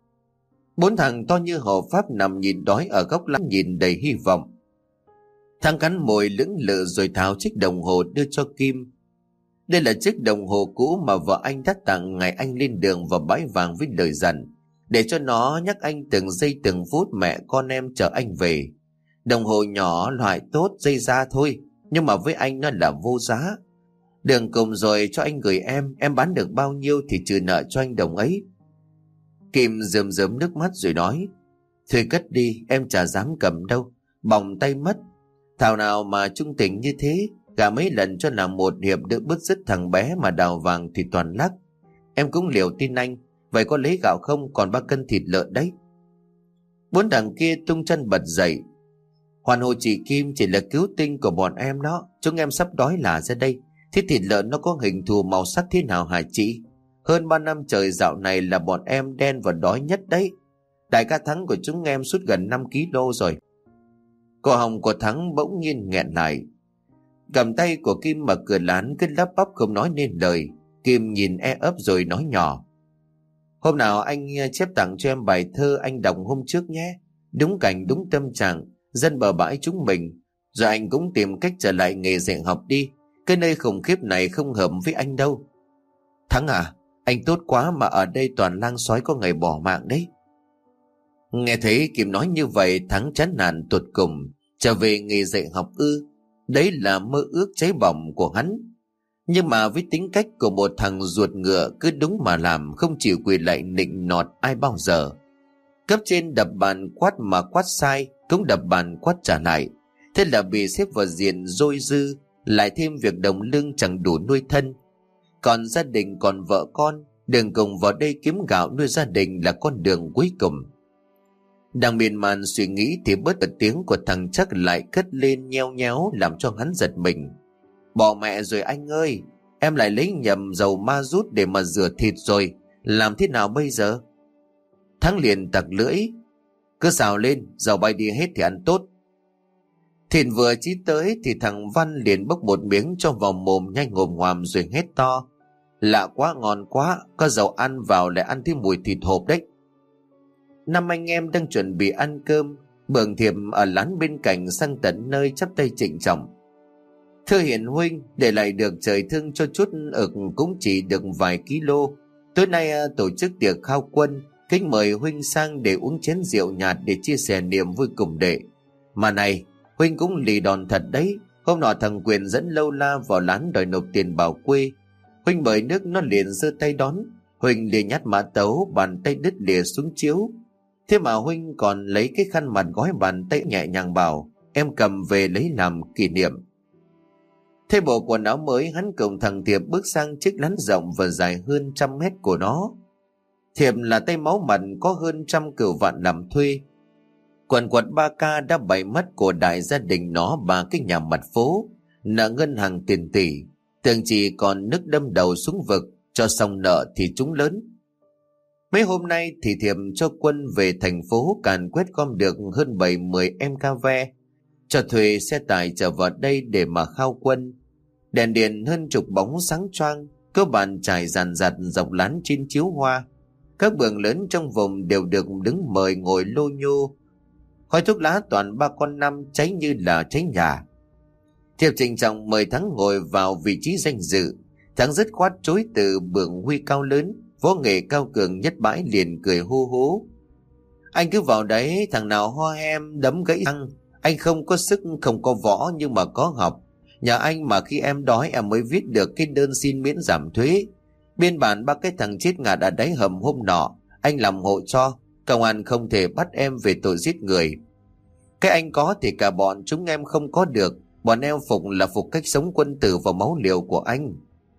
Bốn thằng to như hộ pháp nằm nhìn đói ở góc láng nhìn đầy hy vọng. Thằng cắn môi lưỡng lự rồi tháo chiếc đồng hồ đưa cho Kim. Đây là chiếc đồng hồ cũ mà vợ anh đã tặng ngày anh lên đường vào bãi vàng với lời dặn, để cho nó nhắc anh từng giây từng phút mẹ con em chờ anh về. Đồng hồ nhỏ loại tốt, dây da thôi, nhưng mà với anh nó là vô giá. Đường cùng rồi cho anh gửi em bán được bao nhiêu thì trừ nợ cho anh đồng ấy. Kim rơm rớm nước mắt rồi nói, thôi cất đi, em chả dám cầm đâu, bỏng tay mất. Thảo nào mà trung tình như thế, cả mấy lần cho làm một hiệp đỡ bứt rứt thằng bé mà đào vàng thì toàn lắc. Em cũng liều tin anh, vậy có lấy gạo không, còn 3 cân thịt lợn đấy. Bốn thằng kia tung chân bật dậy. Hoàn hồ chị Kim chỉ là cứu tinh của bọn em đó, chúng em sắp đói là ra đây. Thế thịt lợn nó có hình thù màu sắc thế nào hả chị? Hơn 3 năm trời dạo này là bọn em đen và đói nhất đấy. Đại ca Thắng của chúng em sút gần 5 kg rồi. Cổ họng của Thắng bỗng nhiên nghẹn lại. Cầm tay của Kim mở cửa lán cứ lắp bắp không nói nên lời. Kim nhìn ấp rồi nói nhỏ, hôm nào anh chép tặng cho em bài thơ anh đọc hôm trước nhé. Đúng cảnh đúng tâm trạng dân bờ bãi chúng mình. Rồi anh cũng tìm cách trở lại nghề dạy học đi. Cái nơi khủng khiếp này không hợp với anh đâu. Thắng à, anh tốt quá mà ở đây toàn lang sói có ngày bỏ mạng đấy. Nghe thấy Kim nói như vậy, Thắng chán nản tột cùng. Trở về nghề dạy học ư? Đấy là mơ ước cháy bỏng của hắn. Nhưng mà với tính cách của một thằng ruột ngựa cứ đúng mà làm, không chịu quỳ lại nịnh nọt ai bao giờ. Cấp trên đập bàn quát mà quát sai, cũng đập bàn quát trả lại. Thế là bị xếp vào diện dôi dư, lại thêm việc đồng lương chẳng đủ nuôi thân. Còn gia đình còn vợ con, đường cùng vào đây kiếm gạo nuôi gia đình là con đường cuối cùng. Đang miên man suy nghĩ thì bớt một tiếng của thằng Chắc lại cất lên nheo nhéo làm cho hắn giật mình. Bỏ mẹ rồi anh ơi, em lại lấy nhầm dầu ma rút để mà rửa thịt rồi, làm thế nào bây giờ? Thắng liền tặc lưỡi, cứ xào lên, dầu bay đi hết thì ăn tốt. Thịt vừa chí tới thì thằng Văn liền bốc một miếng cho vào mồm nhanh ngồm ngoàm rồi hét to, lạ quá, ngon quá, có dầu ăn vào lại ăn thêm mùi thịt hộp đấy. Năm anh em đang chuẩn bị ăn cơm, Bường Thiệp ở lán bên cạnh sang tận nơi chắp tay trịnh trọng. Thưa hiền huynh, để lại được trời thương cho chút ực cũng chỉ được vài kg. Tối nay tổ chức tiệc khao quân, kính mời huynh sang để uống chén rượu nhạt để chia sẻ niềm vui cùng đệ. Mà này, huynh cũng lì đòn thật đấy. Hôm nọ thằng Quyền dẫn Lâu La vào lán đòi nộp tiền bảo quê. Huynh mời nước nó liền giơ tay đón. Huynh liền nhát mã tấu, bàn tay đứt lìa xuống chiếu. Thế mà huynh còn lấy cái khăn mặt gói bàn tay nhẹ nhàng bảo, em cầm về lấy làm kỷ niệm. Thay bộ quần áo mới, hắn cùng thằng Thiệp bước sang chiếc lán rộng và dài hơn 100 mét của nó. Thiệp là tay máu mặt có hơn 100 cửu vạn làm thuê. Quần quật 3K đã bày mất của đại gia đình nó 3 cái nhà mặt phố, nợ ngân hàng tiền tỷ, tưởng chỉ còn nước đâm đầu xuống vực, cho xong nợ thì chúng lớn. Mấy hôm nay thì Thiệp cho quân về thành phố càn quét gom được hơn 7-10 em ca ve, cho thuê xe tải trở vào đây để mà khao quân. Đèn điện hơn chục bóng sáng choang, cơ bản trải dàn dặt dọc lán trên chiếu hoa. Các bường lớn trong vùng đều được đứng mời ngồi lô nhô. Khói thuốc lá toàn 3 con năm cháy như là cháy nhà. Thiệp trịnh trọng mời Thắng ngồi vào vị trí danh dự. Thắng dứt khoát chối từ, bưởng huy cao lớn, võ nghệ cao cường nhất bãi liền cười hô hố. Anh cứ vào đấy, thằng nào ho em đấm gãy răng. Anh không có sức, không có võ nhưng mà có học. Nhà anh mà khi em đói em mới viết được cái đơn xin miễn giảm thuế. Biên bản 3 cái thằng chết ngạt ở đáy hầm hôm nọ, anh làm hộ cho. Công an không thể bắt em về tội giết người. Cái anh có thì cả bọn chúng em không có được. Bọn em phục là phục cách sống quân tử và máu liều của anh.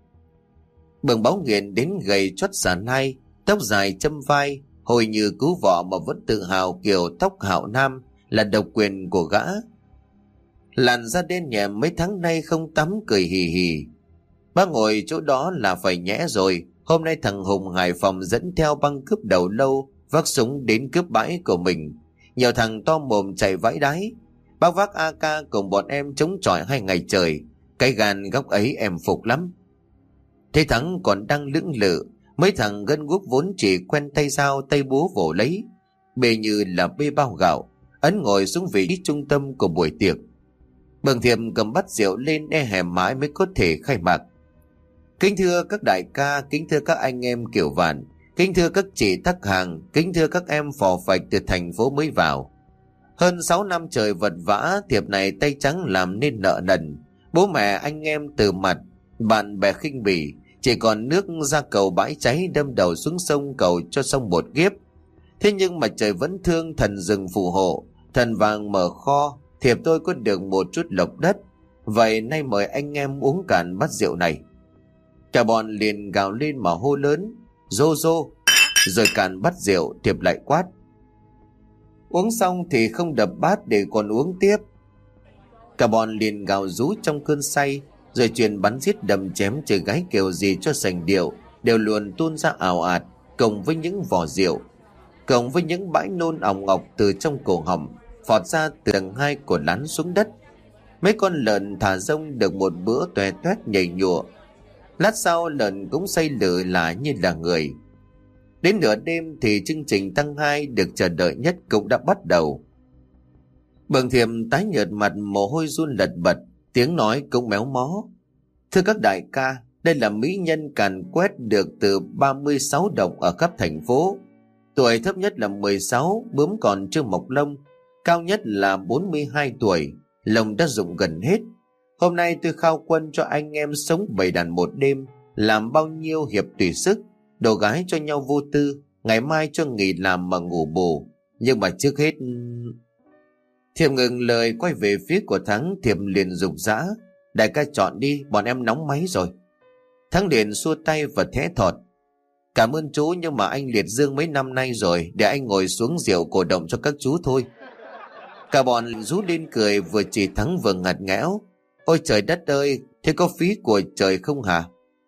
Bường Báo Nghiện đến gầy chót xà nai, tóc dài châm vai, hồi như cứu vọ mà vẫn tự hào kiểu tóc Hạo Nam là độc quyền của gã. Làn da đen nhẹ mấy tháng nay không tắm cười hì hì. Bác ngồi chỗ đó là phải nhẽ rồi. Hôm nay thằng Hùng Hải Phòng dẫn theo băng cướp đầu lâu, vác súng đến cướp bãi của mình. Nhiều thằng to mồm chạy vãi đái. Bác vác AK cùng bọn em chống chọi 2 ngày trời. Cái gan góc ấy em phục lắm. Thế Thắng còn đang lưỡng lự, mấy thằng gân guốc vốn chỉ quen tay dao tay búa vỗ lấy. bê như là bê bao gạo, ấn ngồi xuống vị trí trung tâm của buổi tiệc. Bần Thiệp cầm bát rượu lên e hèm mãi mới có thể khai mạc. Kính thưa các đại ca, kính thưa các anh em kiểu vạn, kính thưa các chị tắc hàng, kính thưa các em phò phạch từ thành phố mới vào. Hơn 6 năm trời vật vã, Thiệp này tay trắng làm nên nợ nần. Bố mẹ anh em từ mặt, bạn bè khinh bỉ, chỉ còn nước ra cầu bãi cháy, đâm đầu xuống sông cầu cho xong một kiếp. Thế nhưng mà trời vẫn thương, thần rừng phù hộ, thần vàng mở kho, Thiệp tôi có được một chút lộc đất. Vậy nay mời anh em uống cạn bát rượu này. Cả bọn liền gào lên mà hô lớn: Rô rô! Rồi cạn bát rượu, Thiệp lại quát: Uống xong thì không đập bát để còn uống tiếp. Cả bọn liền gào rú trong cơn say, rồi chuyện bắn giết đầm chém chơi gái kêu gì cho sành điệu đều luồn tuôn ra ào ạt, cộng với những vỏ rượu, cộng với những bãi nôn ỏng ngọc từ trong cổ họng phọt ra từ tầng 2 của lán xuống đất. Mấy con lợn thả rông được một bữa toe toét nhảy nhụa. Lát sau lợn cũng say lử lả như là người. Đến nửa đêm thì chương trình tăng 2 được chờ đợi nhất cũng đã bắt đầu. Bần Thiệp tái nhợt mặt, mồ hôi run lật bật, tiếng nói cũng méo mó. Thưa các đại ca, đây là mỹ nhân càn quét được từ 36 đồng ở khắp thành phố. Tuổi thấp nhất là 16, bướm còn chưa mọc lông. Cao nhất là 42 tuổi, lông đã rụng gần hết. Hôm nay tôi khao quân cho anh em sống 7 đàn một đêm, làm bao nhiêu hiệp tùy sức, đồ gái cho nhau vô tư, ngày mai cho nghỉ làm mà ngủ bù. Nhưng mà trước hết... Thiệp ngừng lời quay về phía của Thắng. Thiệp liền rục rã: Đại ca chọn đi, bọn em nóng máy rồi. Thắng liền xua tay và thẽ thọt: Cảm ơn chú, nhưng mà anh liệt dương mấy năm nay rồi, để anh ngồi xuống rượu cổ động cho các chú thôi. Cả bọn rú lên cười, vừa chỉ Thắng vừa ngặt nghẽo: Ôi trời đất ơi, thế có phí của trời không hả?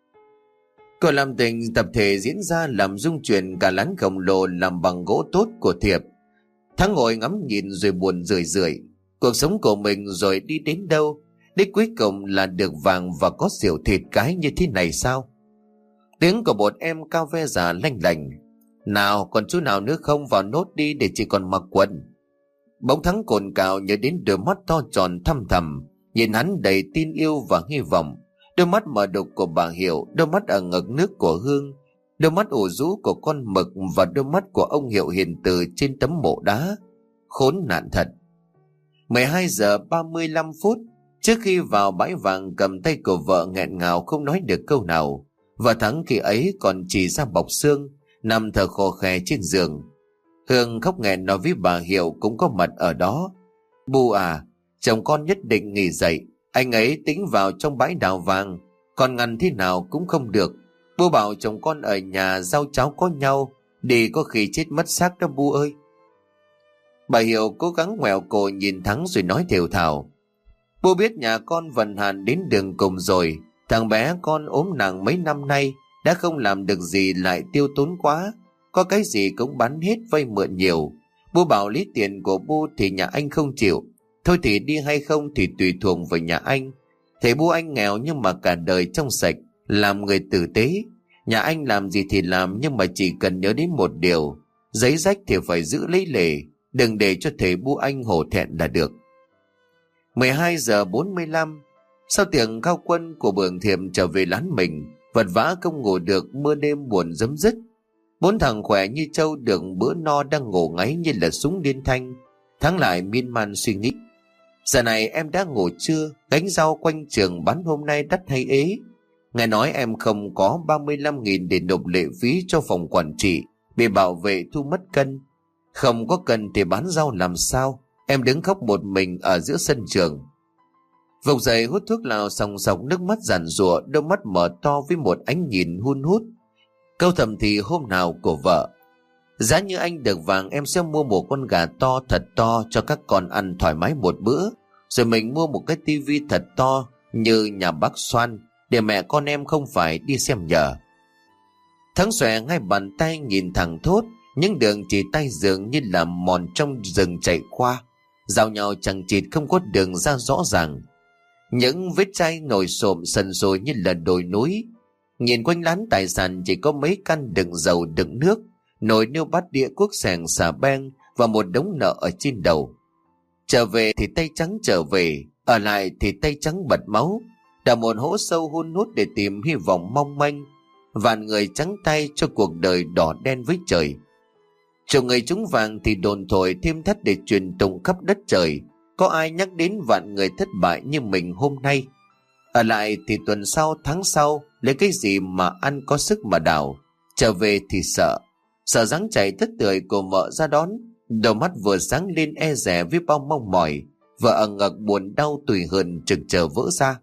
Cuộc làm tình tập thể diễn ra làm rung chuyển cả lán khổng lồ làm bằng gỗ tốt của Thiệp. Thắng ngồi ngắm nhìn rồi buồn rười rượi. Cuộc sống của mình rồi đi đến đâu? Đích cuối cùng là được vàng và có rượu thịt cái như thế này sao? Tiếng của một em cao ve già lanh lành: Nào còn chú nào nữa không, vào nốt đi để chỉ còn mặc quần. Bỗng Thắng cồn cào nhớ đến đôi mắt to tròn thăm thầm, nhìn hắn đầy tin yêu và hy vọng. Đôi mắt mở đục của bà Hiệu, đôi mắt ở ngực nước của Hương, đôi mắt ủ rũ của con mực và đôi mắt của ông Hiệu hiền từ trên tấm mộ đá. Khốn nạn thật. 12 giờ 35 phút, trước khi vào bãi vàng, cầm tay của vợ nghẹn ngào không nói được câu nào. Và Thắng khi ấy còn chỉ ra bọc xương, nằm thở khò khè trên giường. Hương khóc nghẹn nói với bà Hiệu cũng có mặt ở đó: Bu à, chồng con nhất định nghỉ dậy, anh ấy tính vào trong bãi đào vàng, còn ngăn thế nào cũng không được. Bu bảo chồng con ở nhà rau cháo có nhau, đi có khi chết mất xác đó Bu ơi. Bà Hiệu cố gắng ngoẹo cổ nhìn Thắng rồi nói thều thào: Bu biết nhà con vận hạn đến đường cùng rồi. Thằng bé con ốm nặng mấy năm nay, đã không làm được gì lại tiêu tốn quá, có cái gì cũng bán hết vay mượn nhiều. Bu bảo lấy tiền của Bu thì nhà anh không chịu, thôi thì đi hay không thì tùy thuộc vào nhà anh. Thầy Bu anh nghèo nhưng mà cả đời trong sạch, làm người tử tế. Nhà anh làm gì thì làm, nhưng mà chỉ cần nhớ đến một điều: giấy rách thì phải giữ lấy lề, đừng để cho thầy Bu anh hổ thẹn là được. 12 giờ 45, sau tiệc khao quân của Bường Thiệp trở về lán mình, vật vã không ngủ được, mưa đêm buồn rấm dứt. 4 thằng khỏe như trâu được bữa no đang ngủ ngáy như là súng điên thanh. Thắng lại miên man suy nghĩ: Giờ này em đã ngủ chưa? Gánh rau quanh trường bán hôm nay đắt hay ế? Nghe nói em không có 35.000 để nộp lệ phí cho phòng quản trị, bị bảo vệ thu mất cân. Không có cân thì bán rau làm sao? Em đứng khóc một mình ở giữa sân trường. Vực dậy hút thuốc lào sòng sọc, nước mắt giàn giụa, đôi mắt mở to với một ánh nhìn hun hút. Câu thầm thì hôm nào của vợ: Giá như anh được vàng, em sẽ mua một con gà to thật to cho các con ăn thoải mái một bữa. Rồi mình mua một cái tivi thật to như nhà bác Xoan, để mẹ con em không phải đi xem nhờ. Thắng xòe ngay bàn tay nhìn thẳng thốt, những đường chỉ tay dường như là mòn trong rừng chạy qua, giao nhau chẳng chịt không có đường ra rõ ràng. Những vết chai nổi xổm sần sùi như là đồi núi. Nhìn quanh lán tài sản chỉ có mấy căn đựng dầu đựng nước, nồi niêu bát đĩa cuốc sẻng xà beng và một đống nợ ở trên đầu. Trở về thì tay trắng trở về, ở lại thì tay trắng bật máu, đào một hố sâu hun hút để tìm hy vọng mong manh. Vạn người trắng tay cho cuộc đời đỏ đen với trời. Chiều người trúng vàng thì đồn thổi thêm thắt để truyền tụng khắp đất trời. Có ai nhắc đến vạn người thất bại như mình hôm nay? Ở lại thì tuần sau, tháng sau, lấy cái gì mà ăn có sức mà đào. Trở về thì sợ dáng chạy tất tưởi của mợ ra đón. Đôi mắt vừa sáng lên e dè với bao mong mỏi, vừa ở ngực buồn đau tủi hờn trực chờ vỡ ra.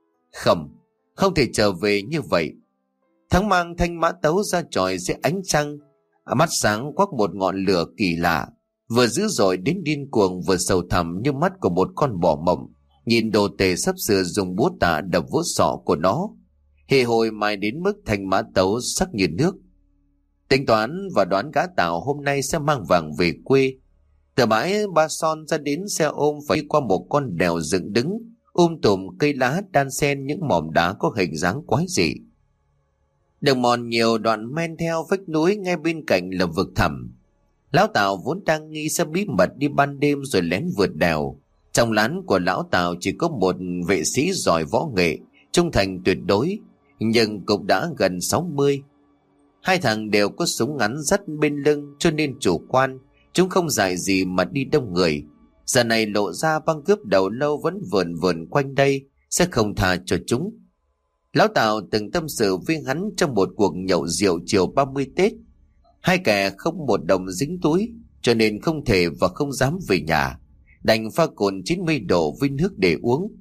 Không thể trở về như vậy. Thắng mang thanh mã tấu ra tròi dưới ánh trăng, mắt sáng quắc một ngọn lửa kỳ lạ, vừa dữ dội đến điên cuồng, vừa sầu thẳm như mắt của một con bò mộng nhìn đồ tể sắp sửa dùng búa tạ đập vỡ sọ của nó. Hề hồi mai đến mức thanh mã tấu sắc như nước. Tính toán và đoán gã Tào hôm nay sẽ mang vàng về quê. Từ bãi Ba Son ra đến xe ôm phải đi qua một con đèo dựng đứng, tùm cây lá đan xen những mỏm đá có hình dáng quái dị. Đường mòn nhiều đoạn men theo vách núi, ngay bên cạnh là vực thẳm. Lão Tào vốn đang nghi sẽ bí mật đi ban đêm rồi lén vượt đèo. Trong lán của lão Tào chỉ có một vệ sĩ giỏi võ nghệ, trung thành tuyệt đối, nhưng cũng đã gần 60. Hai thằng đều có súng ngắn dắt bên lưng, cho nên chủ quan, chúng không dại gì mà đi đông người. Giờ này lộ ra băng cướp đầu lâu vẫn vườn vườn quanh đây, sẽ không tha cho chúng. Lão Tào từng tâm sự với hắn trong một cuộc nhậu rượu chiều 30 Tết. Hai kẻ không một đồng dính túi, cho nên không thể và không dám về nhà, đành pha cồn 90 độ với nước để uống.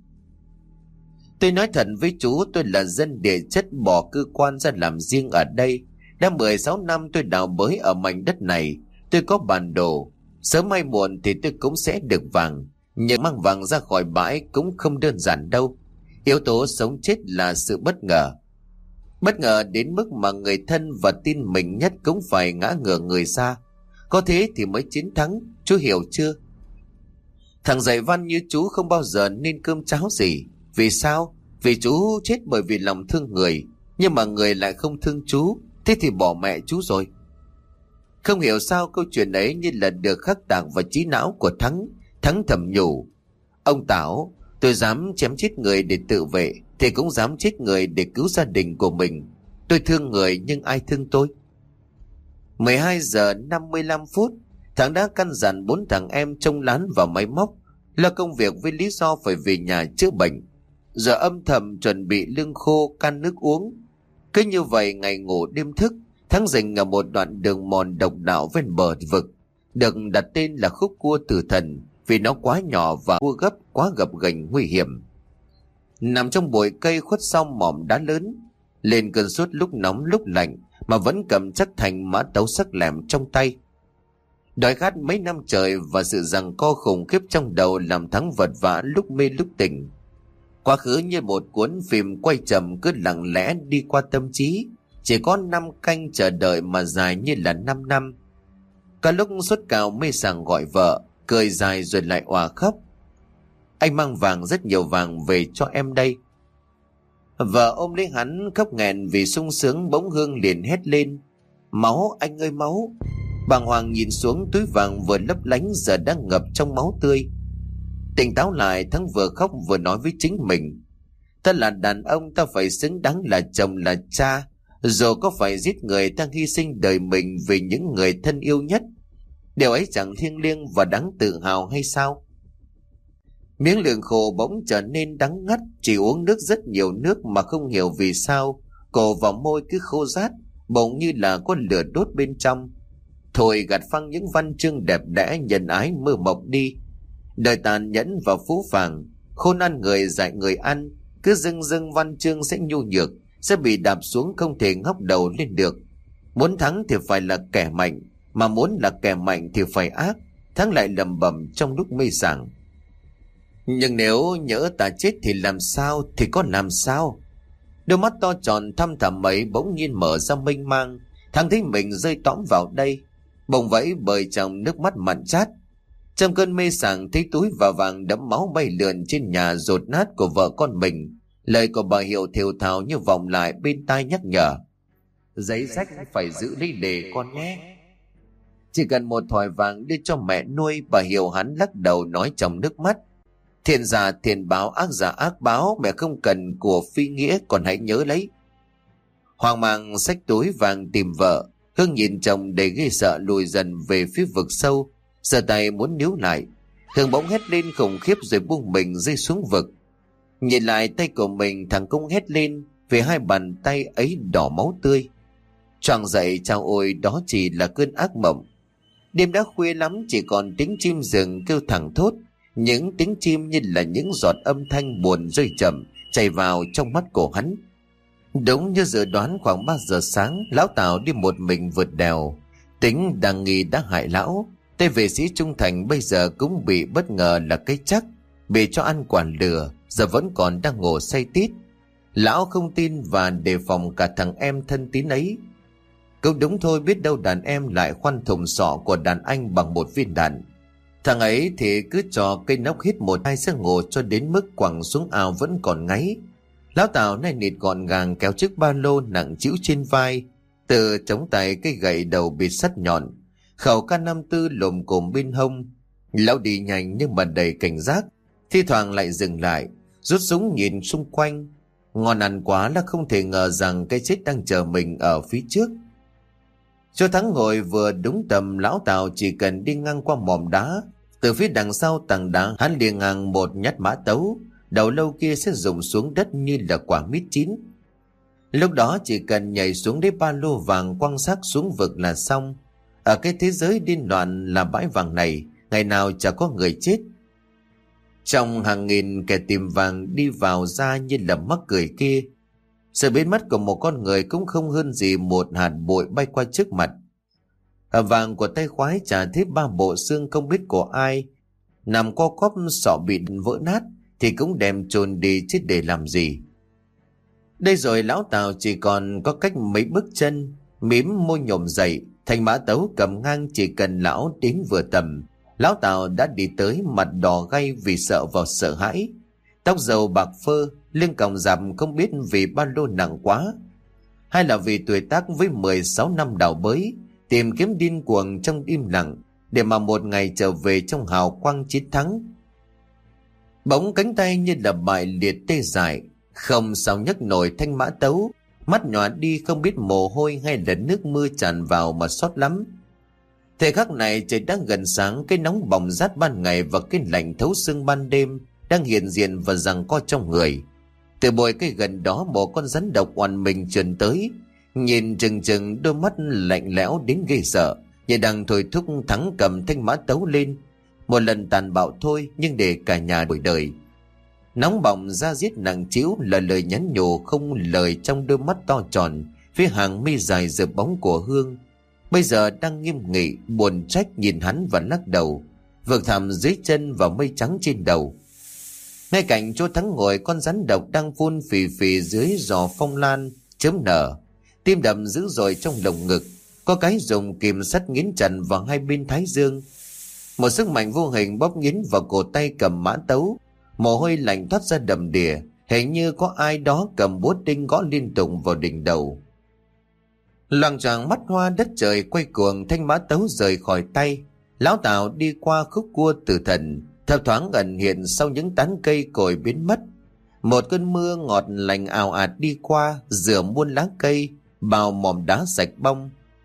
Tôi nói thật với chú, tôi là dân địa chất bỏ cơ quan ra làm riêng ở đây. Đã 16 năm tôi đào bới ở mảnh đất này. Tôi có bản đồ, sớm hay muộn thì tôi cũng sẽ được vàng. Nhưng mang vàng ra khỏi bãi cũng không đơn giản đâu. Yếu tố sống chết là sự bất ngờ. Bất ngờ đến mức mà người thân và tin mình nhất cũng phải ngã ngửa người ra. Có thế thì mới chiến thắng, chú hiểu chưa? Thằng dạy văn như chú không bao giờ nên cơm cháo gì. Vì sao? Vì chú chết bởi vì lòng thương người, nhưng mà người lại không thương chú. Thế thì bỏ mẹ chú rồi. Không hiểu sao câu chuyện ấy như là được khắc tạc vào trí não của Thắng. Thắng thầm nhủ: ông Tảo, tôi dám chém chết người để tự vệ thì cũng dám chết người để cứu gia đình của mình. Tôi thương người nhưng ai thương tôi? 12 giờ 55 phút, Thắng đã căn dặn 4 thằng em trông lán vào máy móc, lo công việc với lý do phải về nhà chữa bệnh. Giờ âm thầm chuẩn bị lương khô, can nước uống. Cứ như vậy ngày ngủ đêm thức, Thắng dình ở một đoạn đường mòn độc đạo ven bờ vực, được đặt tên là khúc cua tử thần vì nó quá nhỏ và cua gấp, quá gập ghềnh nguy hiểm. Nằm trong bụi cây khuất sau mỏm đá lớn, lên cơn sốt lúc nóng lúc lạnh mà vẫn cầm chắc thành mã tấu sắc lẹm trong tay. Đói khát mấy năm trời và sự giằng co khủng khiếp trong đầu làm Thắng vật vã lúc mê lúc tỉnh. Quá khứ như một cuốn phim quay chậm cứ lặng lẽ đi qua tâm trí, chỉ có 5 canh chờ đợi mà dài như là 5 năm. Cả lúc sốt cao mê sảng gọi vợ, cười dài rồi lại òa khóc: anh mang vàng, rất nhiều vàng về cho em đây. Vợ ôm lấy hắn khóc nghẹn vì sung sướng, bỗng Hương liền hét lên: máu, anh ơi máu! Bàng hoàng nhìn xuống, túi vàng vừa lấp lánh giờ đang ngập trong máu tươi. Tỉnh táo lại, Thắng vừa khóc vừa nói với chính mình: ta là đàn ông, ta phải xứng đáng là chồng là cha. Dù có phải giết người, ta hy sinh đời mình vì những người thân yêu nhất. Điều ấy chẳng thiêng liêng và đáng tự hào hay sao? Miếng lưỡng khô bỗng trở nên đắng ngắt, chỉ uống nước rất nhiều nước mà không hiểu vì sao cổ và môi cứ khô rát, bỗng như là có lửa đốt bên trong. Thôi gạt phăng những văn chương đẹp đẽ nhân ái mơ mộng đi. Đời tàn nhẫn và phũ phàng, khôn ăn người dạy người ăn, cứ dưng dưng văn chương sẽ nhu nhược, sẽ bị đạp xuống, không thể ngóc đầu lên được. Muốn thắng thì phải là kẻ mạnh, mà muốn là kẻ mạnh thì phải ác. Thắng lại lẩm bẩm trong lúc mê sảng: nhưng nếu nhỡ ta chết thì làm sao, thì có làm sao? Đôi mắt to tròn thăm thẳm ấy bỗng nhiên mở ra mênh mang. Thắng thấy mình rơi tõm vào đây, bồng vẫy bời trong nước mắt mặn chát. Trong cơn mê sảng thấy túi và vàng đẫm máu bay lượn trên nhà dột nát của vợ con mình. Lời của bà Hiệu thều thào như vọng lại bên tai nhắc nhở: giấy sách phải giữ lấy để con nhé. Chỉ cần một thỏi vàng đưa cho mẹ nuôi. Bà hiểu hắn lắc đầu nói trong nước mắt: Thiện giả thiện báo, ác giả ác báo. Mẹ không cần của phi nghĩa, còn hãy nhớ lấy. Hoang mang xách túi vàng tìm vợ. Hương nhìn chồng đầy ghê sợ lùi dần về phía vực sâu. Giơ tay muốn níu lại. Hương bỗng hét lên khủng khiếp rồi buông mình rơi xuống vực. Nhìn lại tay của mình, thằng Công hét lên vì hai bàn tay ấy đỏ máu tươi. Choàng dậy, chao ôi, đó chỉ là cơn ác mộng. Đêm đã khuya lắm, chỉ còn tiếng chim rừng kêu thẳng thốt. Những tiếng chim như là những giọt âm thanh buồn rơi chậm chảy vào trong mắt của hắn. Đúng như dự đoán, khoảng 3 giờ sáng, lão Tào đi một mình vượt đèo. Tính đang nghi đã hại lão. Tay vệ sĩ trung thành bây giờ cũng bị bất ngờ là cái chắc, bị cho ăn quả lừa, giờ vẫn còn đang ngủ say tít. Lão không tin và đề phòng cả thằng em thân tín ấy. Cũng đúng thôi, biết đâu đàn em lại khoan thùng sọ của đàn anh bằng một viên đạn. Thằng ấy thì cứ cho cây nóc hít một hai giấc ngủ cho đến mức quẳng xuống ao vẫn còn ngáy. Lão Tào nay nịt gọn gàng kéo chiếc ba lô nặng trĩu trên vai, từ chống tay cây gậy đầu bịt sắt nhọn, khẩu K54 lồm cồm bên hông. Lão đi nhanh nhưng mà đầy cảnh giác, thi thoảng lại dừng lại, rút súng nhìn xung quanh. Ngon ăn quá là không thể ngờ rằng cái chết đang chờ mình ở phía trước. Cho Thắng ngồi vừa đúng tầm, lão Tào chỉ cần đi ngang qua mỏm đá, từ phía đằng sau tảng đá hắn liền ngang một nhát mã tấu, đầu lâu kia sẽ rụng xuống đất như là quả mít chín. Lúc đó chỉ cần nhảy xuống lấy ba lô vàng quăng xác xuống vực là xong. Ở cái thế giới điên loạn là bãi vàng này, ngày nào chả có người chết. Trong hàng nghìn kẻ tìm vàng đi vào ra như là mắc cười kia, sự biến mất của một con người cũng không hơn gì một hạt bụi bay qua trước mặt. Ở vàng của tay khoái chả thấy 3 bộ xương không biết của ai, nằm co quắp sọ bị vỡ nát thì cũng đem chôn đi chứ để làm gì. Đây rồi lão Tào chỉ còn có cách mấy bước chân, mím môi nhổm dậy, thanh mã tấu cầm ngang. Chỉ cần lão đến vừa tầm, lão Tào đã đi tới, mặt đỏ gay vì sợ và sợ hãi, tóc râu bạc phơ, lưng còng rằm, không biết vì ba lô nặng quá hay là vì tuổi tác với 16 năm đào bới tìm kiếm điên cuồng trong im lặng để mà một ngày trở về trong hào quang chiến thắng. Bỗng cánh tay như là bại liệt tê dại, không sao nhấc nổi thanh mã tấu, mắt nhòa đi, không biết mồ hôi hay là nước mưa tràn vào mà xót lắm. Thời khắc này trời đang gần sáng, cái nóng bỏng rát ban ngày và cái lạnh thấu xương ban đêm đang hiện diện và giằng co trong người. Từ bụi cây gần đó, một con rắn độc oằn mình trườn tới, nhìn chừng chừng, đôi mắt lạnh lẽo đến ghê sợ, như đang thôi thúc Thắng cầm thanh mã tấu lên. Một lần tàn bạo thôi, nhưng để cả nhà đổi đời. Nóng bỏng da diết nặng trĩu là lời nhắn nhủ không lời trong đôi mắt to tròn phía hàng mi dài rợp bóng của Hương, bây giờ đang nghiêm nghị buồn trách nhìn hắn và lắc đầu. Vực thẳm dưới chân và mây trắng trên đầu. Ngay cạnh chỗ Thắng ngồi, con rắn độc đang phun phì phì dưới giò phong lan chớm nở, tim đập dữ dội trong lồng ngực, có cái dùng kìm sắt nghiến chặt vào hai bên thái dương. Một sức mạnh vô hình bóp nghiến vào cổ tay cầm mã tấu, mồ hôi lạnh thoát ra đầm đìa, hình như có ai đó cầm búa đinh gõ liên tục vào đỉnh đầu. Loạng choạng mắt hoa đất trời quay cuồng, thanh mã tấu rời khỏi tay. Lão Tào đi qua khúc cua tử thần, thấp thoáng ẩn hiện sau những tán cây cồi biến mất. Một cơn mưa ngọt lành ào ạt đi qua, rửa muôn lá cây, bào mỏm đá sạch bong.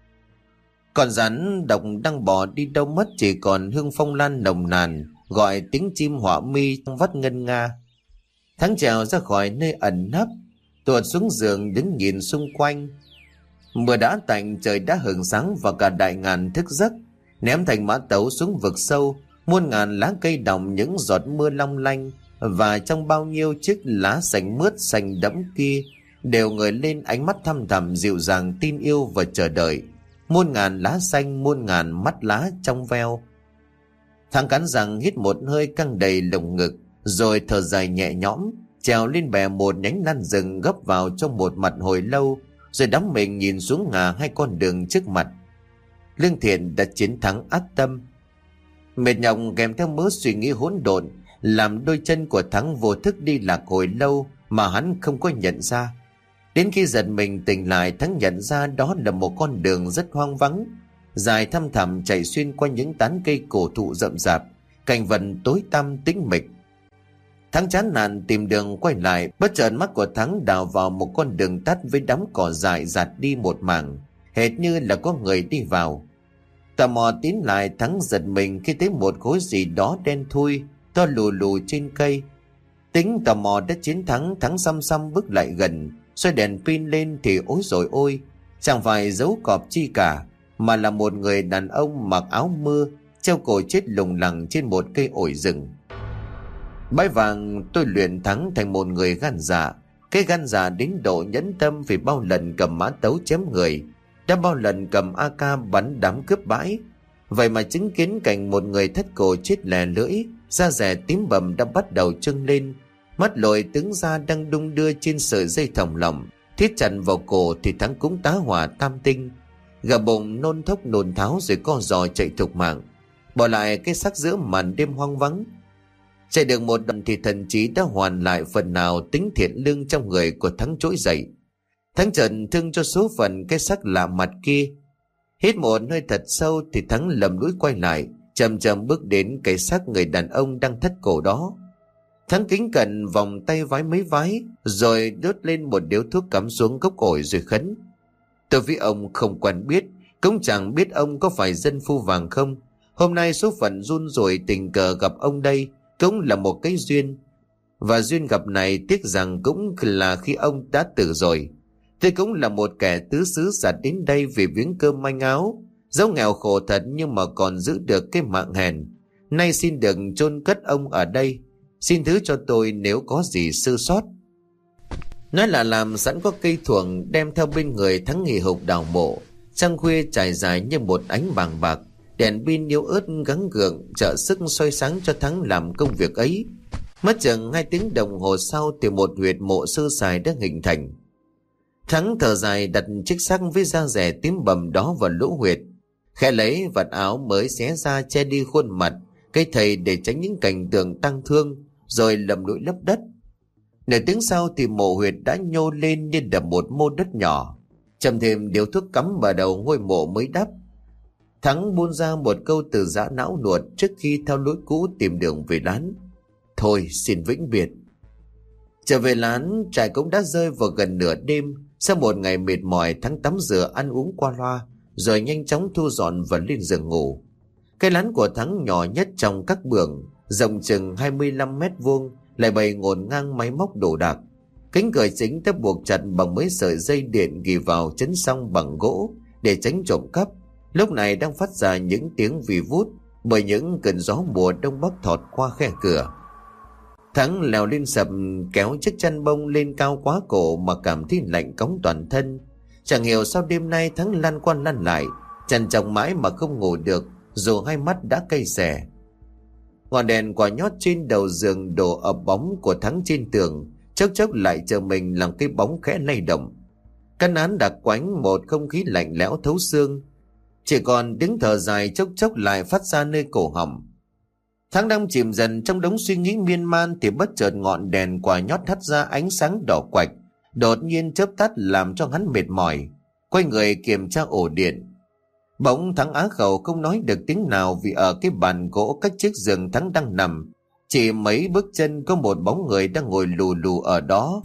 Con rắn độc đang bỏ đi đâu mất, chỉ còn hương phong lan nồng nàn gọi tiếng chim họa mi trong vắt ngân nga. Thắng trèo ra khỏi nơi ẩn nấp, tuột xuống giường đứng nhìn xung quanh. Mưa đã tạnh, trời đã hửng sáng và cả đại ngàn thức giấc, ném thành mã tấu xuống vực sâu. Muôn ngàn lá cây đọng những giọt mưa long lanh, và trong bao nhiêu chiếc lá xanh mướt xanh đẫm kia đều ngời lên ánh mắt thăm thẳm dịu dàng tin yêu và chờ đợi. Muôn ngàn lá xanh, muôn ngàn mắt lá trong veo. Thằng cắn răng hít một hơi căng đầy lồng ngực, rồi thở dài nhẹ nhõm, trèo lên bè một nhánh lan rừng, gấp vào trong một mặt hồi lâu, rồi đắm mình nhìn xuống ngả hai con đường trước mặt. Lương Thiện đã chiến thắng ác tâm. Mệt nhọc kèm theo mớ suy nghĩ hỗn độn làm đôi chân của Thắng vô thức đi lạc hồi lâu mà hắn không có nhận ra. Đến khi giật mình tỉnh lại, Thắng nhận ra đó là một con đường rất hoang vắng, dài thăm thẳm chạy xuyên qua những tán cây cổ thụ rậm rạp, cảnh vật tối tăm tĩnh mịch. Thắng chán nản tìm đường quay lại, bất chợt mắt của Thắng đào vào một con đường tắt với đám cỏ dại dạt đi một mảng, hệt như là có người đi vào. Tò mò tiến lại, Thắng giật mình khi thấy một khối gì đó đen thui to lù lù trên cây. Tính tò mò đã chiến thắng, Thắng xăm xăm bước lại gần, xoay đèn pin lên thì ối rồi ôi, chẳng phải dấu cọp chi cả, mà là một người đàn ông mặc áo mưa, treo cổ chết lủng lẳng trên một cây ổi rừng. Bái vàng tôi luyện Thắng thành một người gan dạ, cái gan dạ đến độ nhẫn tâm vì bao lần cầm mã tấu chém người, đã bao lần cầm AK bắn đám cướp bãi. Vậy mà chứng kiến cảnh một người thất cổ chết lè lưỡi, da rẻ tím bầm đã bắt đầu trưng lên, mắt lồi tướng da đang đung đưa trên sợi dây thòng lọng thiết chặt vào cổ, thì Thắng cũng tá hỏa tam tinh, gà bụng nôn thốc nôn tháo rồi co giò chạy thục mạng, bỏ lại cái xác giữa màn đêm hoang vắng. Chạy được một đoạn thì thần trí đã hoàn lại phần nào tính thiện lương trong người của Thắng trỗi dậy. Thắng chợt thương cho số phận cái xác lạ mặt kia. Hít một hơi thật sâu thì Thắng lầm lũi quay lại, chậm chậm bước đến cái xác người đàn ông đang thất cổ đó. Thắng kính cẩn vòng tay vái mấy vái, rồi đốt lên một điếu thuốc cắm xuống gốc ổi rồi khấn: Tôi với ông không quen biết, cũng chẳng biết ông có phải dân phu vàng không. Hôm nay số phận run rủi tình cờ gặp ông đây, cũng là một cái duyên. Và duyên gặp này tiếc rằng cũng là khi ông đã tử rồi. Tôi cũng là một kẻ tứ xứ giặt đến đây vì viếng cơm manh áo, dẫu nghèo khổ thật nhưng mà còn giữ được cái mạng hèn. Nay xin đừng chôn cất ông ở đây, xin thứ cho tôi nếu có gì sơ sót. Nói là làm sẵn có cây thuồng đem theo bên người. Thắng nghỉ hục đào mộ. Trăng khuya trải dài như một ánh vàng bạc, đèn pin yếu ớt gắng gượng trợ sức soi sáng cho Thắng làm công việc ấy. Mất chừng 2 tiếng đồng hồ sau thì một huyệt mộ sơ sài đã hình thành. Thắng thở dài đặt chiếc xác với da rẻ tím bầm đó vào lỗ huyệt, khẽ lấy vạt áo mới xé ra che đi khuôn mặt cây thầy để tránh những cảnh tượng tang thương, rồi lầm lũi lấp đất. Nửa tiếng sau thì mộ huyệt đã nhô lên như đập một mô đất nhỏ, châm thêm điếu thuốc cắm vào đầu ngôi mộ mới đắp. Thắng buôn ra một câu từ giã não nuột trước khi theo lối cũ tìm đường về lán: Thôi xin vĩnh biệt. Trở về lán, trải cũng đã rơi vào gần nửa đêm. Sau một ngày mệt mỏi, Thắng tắm rửa ăn uống qua loa, rồi nhanh chóng thu dọn và lên giường ngủ. Cái lán của Thắng nhỏ nhất trong các bưởng, rộng chừng 25 mét vuông, lại bày ngổn ngang máy móc đồ đạc. Cánh cửa chính đã buộc chặt bằng mấy sợi dây điện ghi vào chấn song bằng gỗ để tránh trộm cắp. Lúc này đang phát ra những tiếng vì vút bởi những cơn gió mùa đông bắc thọt qua khe cửa. Thắng leo lên sập, kéo chiếc chăn bông lên cao quá cổ mà cảm thấy lạnh cóng toàn thân. Chẳng hiểu sao đêm nay Thắng lăn qua lăn lại, trằn trọc mãi mà không ngủ được, dù hai mắt đã cay xè. Ngọn đèn quả nhót trên đầu giường đổ ập bóng của Thắng trên tường, chốc chốc lại chờ mình làm cái bóng khẽ lay động. Căn án đặc quánh một không khí lạnh lẽo thấu xương, chỉ còn tiếng thở dài chốc chốc lại phát ra nơi cổ họng. Thắng đang chìm dần trong đống suy nghĩ miên man thì bất chợt ngọn đèn quả nhót hắt ra ánh sáng đỏ quạch, đột nhiên chớp tắt làm cho hắn mệt mỏi. Quay người kiểm tra ổ điện, bỗng Thắng á khẩu không nói được tiếng nào, vì ở cái bàn gỗ cách chiếc giường Thắng đang nằm, chỉ mấy bước chân có một bóng người đang ngồi lù lù ở đó.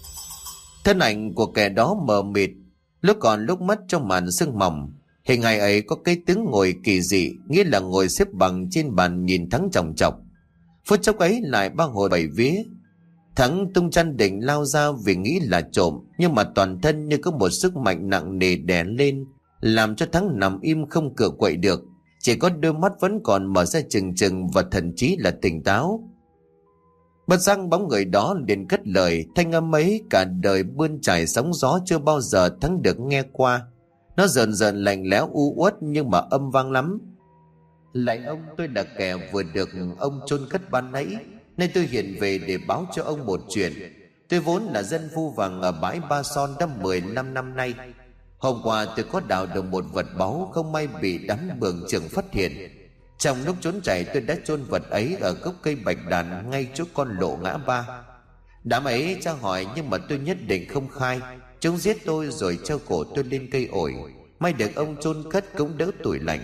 Thân ảnh của kẻ đó mờ mịt, lúc còn lúc mất trong màn sương mỏng. Hình hài ấy có cái tướng ngồi kỳ dị, nghĩa là ngồi xếp bằng trên bàn nhìn Thắng chòng chọc. Phút chốc ấy lại ba hồi bảy vía. Thắng tung chăn định lao ra vì nghĩ là trộm, nhưng mà toàn thân như có một sức mạnh nặng nề đè lên, làm cho Thắng nằm im không cựa quậy được, chỉ có đôi mắt vẫn còn mở ra trừng trừng và thần trí là tỉnh táo. Bất giác bóng người đó liền cất lời, thanh âm ấy cả đời bươn trải sóng gió chưa bao giờ Thắng được nghe qua. Nó dần dần lạnh lẽo u uất nhưng mà âm vang lắm. Lạy ông, tôi là kẻ vừa được ông chôn cất ban nãy, nên tôi hiện về để báo cho ông một chuyện. Tôi vốn là dân phu vàng ở bãi Ba Son đã 15 năm nay. Hôm qua tôi có đào được một vật báu, không may bị đám bường trưởng phát hiện. Trong lúc trốn chạy, tôi đã chôn vật ấy ở gốc cây bạch đàn ngay chỗ con lộ ngã ba. Đám ấy tra hỏi nhưng mà tôi nhất định không khai. Chúng giết tôi rồi treo cổ tôi lên cây ổi. may được ông chôn cất cũng đỡ tủi lạnh.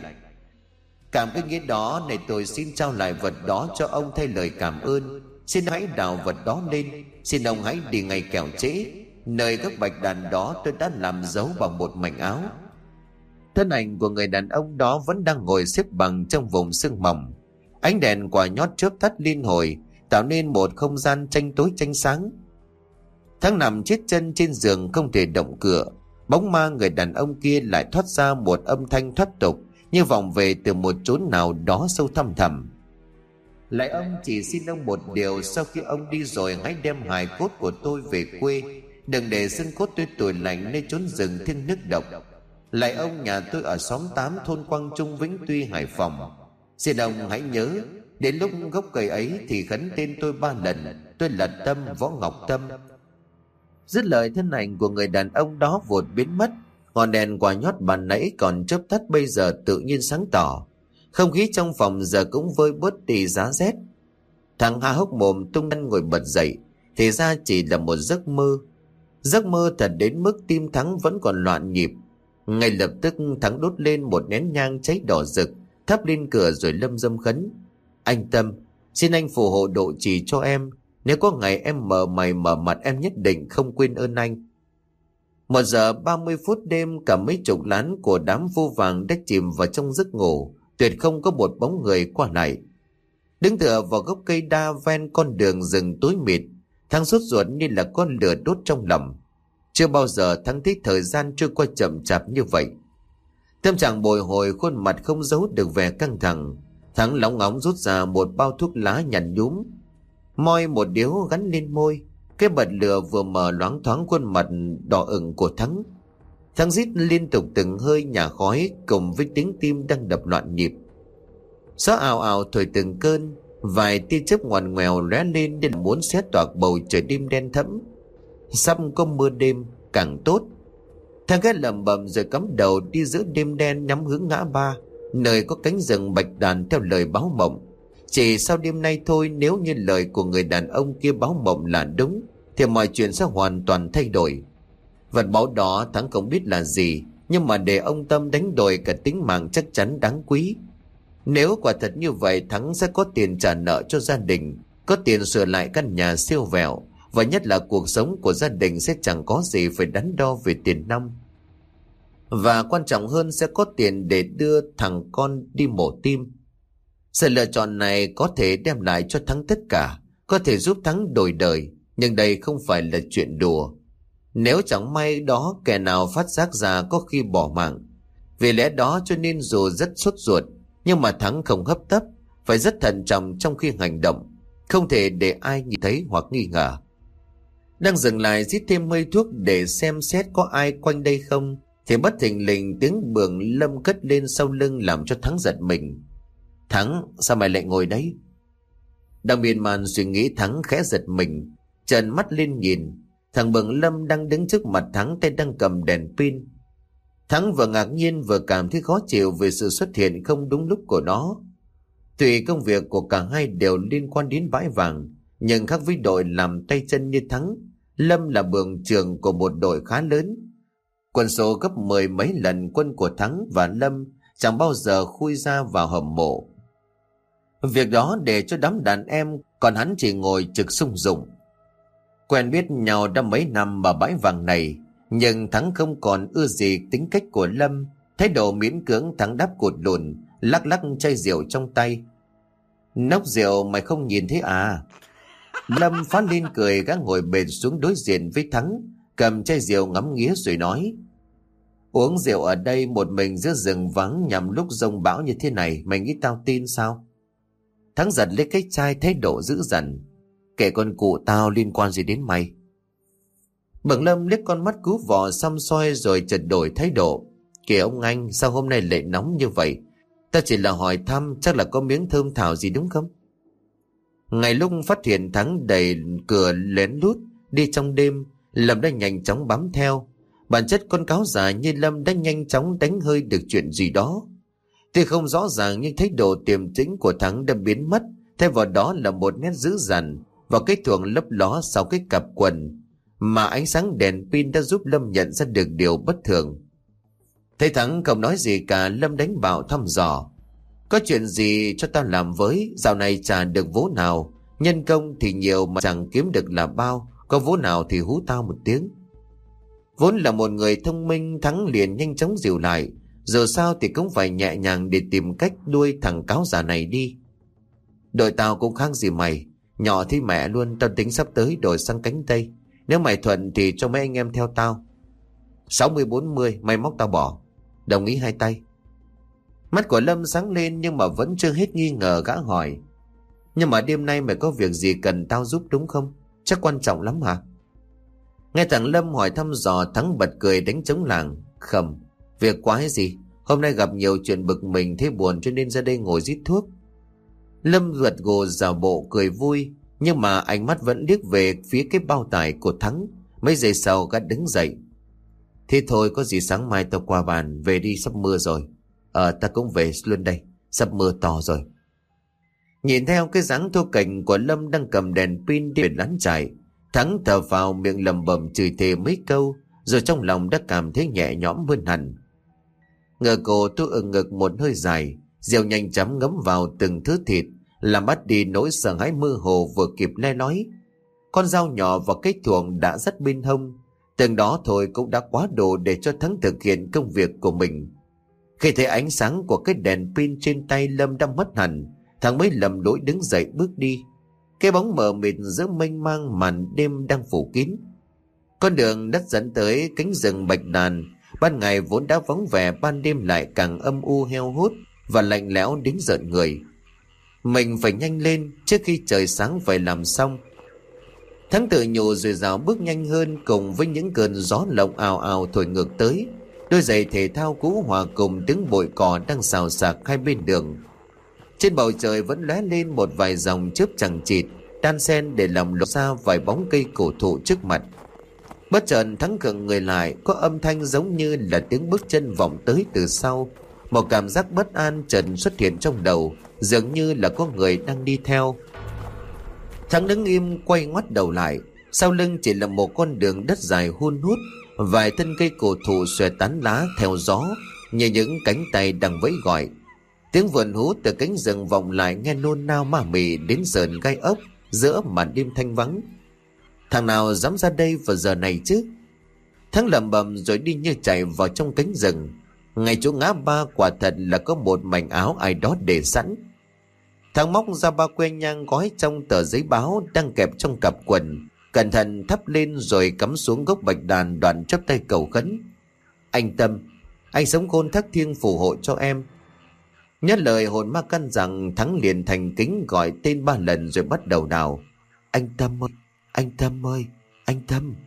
Cảm cái nghĩa đó này, tôi xin trao lại vật đó cho ông thay lời cảm ơn. Xin hãy đào vật đó lên, xin ông hãy đi ngay kẻo trễ. Nơi gốc bạch đàn đó tôi đã làm dấu bằng một mảnh áo. Thân ảnh của người đàn ông đó vẫn đang ngồi xếp bằng trong vùng sương mỏng. Ánh đèn quả nhót chớp tắt liên hồi, tạo nên một không gian tranh tối tranh sáng. Thắng nằm chết chân trên giường không thể động cựa. Bóng ma người đàn ông kia lại thoát ra một âm thanh thoát tục, như vọng về từ một chốn nào đó sâu thăm thẳm. Lại ông, chỉ xin ông một điều, sau khi ông đi rồi hãy đem hài cốt của tôi về quê, đừng để xương cốt tôi tủi lạnh nơi chốn rừng thiêng nước độc. Lại ông, nhà tôi ở xóm 8 thôn Quang Trung, Vĩnh Tuy, Hải Phòng. Xin ông hãy nhớ, đến lúc gốc cây ấy thì khấn tên tôi 3 lần. Tôi là Tâm, Võ Ngọc Tâm. Dứt lời, thân ảnh của người đàn ông đó vụt biến mất. Ngọn đèn quả nhót ban nãy còn chớp tắt bây giờ tự nhiên sáng tỏ. Không khí trong phòng giờ cũng vơi bớt đi giá rét. Thằng há hốc mồm tung lên ngồi bật dậy, thì ra chỉ là một giấc mơ. Giấc mơ thật đến mức tim Thắng vẫn còn loạn nhịp. Ngay lập tức Thắng đốt lên một nén nhang cháy đỏ rực, thắp lên cửa rồi lâm dâm khấn: Anh Tâm, xin anh phù hộ độ trì cho em. Nếu có ngày em mở mày mở mặt, em nhất định không quên ơn anh. 1 giờ 30 phút đêm, cả mấy chục lán của đám vô vàng đã chìm vào trong giấc ngủ, tuyệt không có một bóng người qua lại. Đứng tựa vào gốc cây đa ven con đường rừng tối mịt, Thắng sốt ruột như là con lửa đốt trong lòng. Chưa bao giờ Thắng thấy thời gian trôi qua chậm chạp như vậy. Tâm trạng bồi hồi, khuôn mặt không giấu được vẻ căng thẳng. Thắng lóng ngóng rút ra một bao thuốc lá nhằn nhúm, moi một điếu gắn lên môi. Cái bật lửa vừa mở loáng thoáng khuôn mặt đỏ ửng của Thắng. Thắng rít liên tục từng hơi nhả khói, cùng với tiếng tim đang đập loạn nhịp. Gió ào ào thổi từng cơn, vài tia chớp ngoằn ngoèo lóe lên như là muốn xé toạc bầu trời đêm đen thẫm. Sắp có mưa đêm càng tốt. Thằng ghé lẩm bẩm rồi cắm đầu đi giữa đêm đen nhắm hướng ngã ba, nơi có cánh rừng bạch đàn theo lời báo mộng. Chỉ sau đêm nay thôi, nếu như lời của người đàn ông kia báo mộng là đúng, thì mọi chuyện sẽ hoàn toàn thay đổi. Vật báo đó Thắng không biết là gì, nhưng mà để ông Tâm đánh đổi cả tính mạng chắc chắn đáng quý. Nếu quả thật như vậy, Thắng sẽ có tiền trả nợ cho gia đình, có tiền sửa lại căn nhà siêu vẹo, và nhất là cuộc sống của gia đình sẽ chẳng có gì phải đắn đo về tiền nong. Và quan trọng hơn, sẽ có tiền để đưa thằng con đi mổ tim. Sự lựa chọn này có thể đem lại cho Thắng tất cả, có thể giúp Thắng đổi đời, nhưng đây không phải là chuyện đùa. Nếu chẳng may đó kẻ nào phát giác ra, có khi bỏ mạng. Vì lẽ đó cho nên dù rất sốt ruột, nhưng mà Thắng không hấp tấp, phải rất thận trọng trong khi hành động, không thể để ai nhìn thấy hoặc nghi ngờ. Đang dừng lại rít thêm hơi thuốc để xem xét có ai quanh đây không, thì bất thình lình tiếng Bường Lâm cất lên sau lưng làm cho Thắng giật mình. Thắng, sao mày lại ngồi đấy? Đang miên man suy nghĩ, Thắng khẽ giật mình, trợn mắt lên nhìn. Thằng Bường Lâm đang đứng trước mặt Thắng, tay đang cầm đèn pin. Thắng vừa ngạc nhiên vừa cảm thấy khó chịu về sự xuất hiện không đúng lúc của nó. Tuy công việc của cả hai đều liên quan đến bãi vàng, nhưng khác với đội làm tay chân như Thắng, Lâm là bường trưởng của một đội khá lớn. Quân số gấp 10 mấy lần quân của Thắng và Lâm, chẳng bao giờ khui ra vào hầm mộ. Việc đó để cho đám đàn em, còn hắn chỉ ngồi trực sung dụng. Quen biết nhau đã mấy năm ở bãi vàng này, nhưng Thắng không còn ưa gì tính cách của Lâm. Thái độ miễn cưỡng, Thắng đáp cụt lùn, lắc lắc chai rượu trong tay. Nốc rượu mày không nhìn thấy à? Lâm phá lên cười, gã ngồi bệt xuống đối diện với Thắng, cầm chai rượu ngắm nghía rồi nói: Uống rượu ở đây một mình giữa rừng vắng nhằm lúc giông bão như thế này, mày nghĩ tao tin sao? Thắng giật lấy cái chai, thái độ dữ dằn: Kể con cụ tao liên quan gì đến mày? Bậc Lâm liếc con mắt cú vò xăm soi rồi chợt đổi thái độ: Kìa ông anh, sao hôm nay lại nóng như vậy? Ta chỉ là hỏi thăm, chắc là có miếng thơm thảo gì đúng không? Ngay lúc phát hiện Thắng đẩy cửa lén lút đi trong đêm, Lâm đã nhanh chóng bám theo. Bản chất con cáo già như Lâm đã nhanh chóng đánh hơi được chuyện gì đó. Tuy không rõ ràng, nhưng thái độ tiềm tĩnh của Thắng đã biến mất, thay vào đó là một nét dữ dằn và cái thuồng lấp ló sau cái cặp quần, mà ánh sáng đèn pin đã giúp Lâm nhận ra được điều bất thường. Thấy Thắng không nói gì cả, Lâm đánh bạo thăm dò. Có chuyện gì cho tao làm với, dạo này chả được vố nào. Nhân công thì nhiều mà chẳng kiếm được là bao, có vố nào thì hú tao một tiếng. Vốn là một người thông minh, Thắng liền nhanh chóng dìu lại. Dù sao thì cũng phải nhẹ nhàng để tìm cách đuôi thằng cáo già này đi. Đội tao cũng khác gì mày, nhỏ thì mẹ luôn, tao tính sắp tới đổi sang cánh Tây. Nếu mày thuận thì cho mấy anh em theo tao. 60-40, mày móc tao bỏ. Đồng ý hai tay. Mắt của Lâm sáng lên nhưng mà vẫn chưa hết nghi ngờ, gã hỏi. Nhưng mà đêm nay mày có việc gì cần tao giúp đúng không? Chắc quan trọng lắm hả? Nghe thằng Lâm hỏi thăm dò, Thắng bật cười đánh trống lảng. Không, việc quái gì, hôm nay gặp nhiều chuyện bực mình thấy buồn cho nên ra đây ngồi rít thuốc. Lâm gật gù giả bộ cười vui, nhưng mà ánh mắt vẫn liếc về phía cái bao tải của Thắng. Mấy giây sau gã đứng dậy. Thế thôi, có gì sáng mai tao qua bàn, về đi sắp mưa rồi. Ta cũng về luôn đây, sắp mưa to rồi. Nhìn theo cái dáng thô kệch của Lâm đang cầm đèn pin đi về lán trại, Thắng thở vào miệng lẩm bẩm chửi thề mấy câu, rồi trong lòng đã cảm thấy nhẹ nhõm hơn hẳn. Ngờ cổ tôi ở ngực một hơi dài, rượu nhanh chóng ngấm vào từng thứ thịt, làm bắt đi nỗi sợ hãi mơ hồ vừa kịp le lói. Con dao nhỏ và cái thuồng đã dắt bên hông, từng đó thôi cũng đã quá đủ để cho Thắng thực hiện công việc của mình. Khi thấy ánh sáng của cái đèn pin trên tay Lâm đã mất hẳn, Thắng mới lầm lỗi đứng dậy bước đi. Cái bóng mờ mịt giữa mênh mang màn đêm đang phủ kín. Con đường đất dẫn tới cánh rừng bạch đàn, ban ngày vốn đã vắng vẻ, ban đêm lại càng âm u heo hút và lạnh lẽo đến rợn người. Mình phải nhanh lên, trước khi trời sáng phải làm xong. Thắng tự nhủ rồi rào bước nhanh hơn, cùng với những cơn gió lộng ào ào thổi ngược tới. Đôi giày thể thao cũ hòa cùng tiếng bụi cỏ đang xào xạc hai bên đường. Trên bầu trời vẫn lóe lên một vài dòng chớp chằng chịt, đan xen để làm lộ ra vài bóng cây cổ thụ trước mặt. Bất chợt Thắng khựng người lại, có âm thanh giống như là tiếng bước chân vọng tới từ sau. Một cảm giác bất an chợt xuất hiện trong đầu, dường như là có người đang đi theo. Thắng đứng im quay ngoắt đầu lại, sau lưng chỉ là một con đường đất dài hun hút, vài thân cây cổ thụ xòe tán lá theo gió như những cánh tay đang vẫy gọi. Tiếng vườn hú từ cánh rừng vọng lại nghe nôn nao ma mị đến sờn gai ốc giữa màn đêm thanh vắng. Thằng nào dám ra đây vào giờ này chứ? Thắng lẩm bẩm rồi đi như chạy vào trong cánh rừng. Ngay chỗ ngã ba quả thật là có một mảnh áo ai đó để sẵn. Thằng móc ra ba que nhang gói trong tờ giấy báo đang kẹp trong cặp quần, cẩn thận thắp lên rồi cắm xuống gốc bạch đàn, đoạn chắp tay cầu khấn. Anh Tâm, anh sống khôn thác thiêng phù hộ cho em. Nhớ lời hồn ma căn dặn, Thắng liền thành kính gọi tên 3 lần rồi bắt đầu đào. Anh Tâm ơi, anh Tâm ơi, anh Tâm.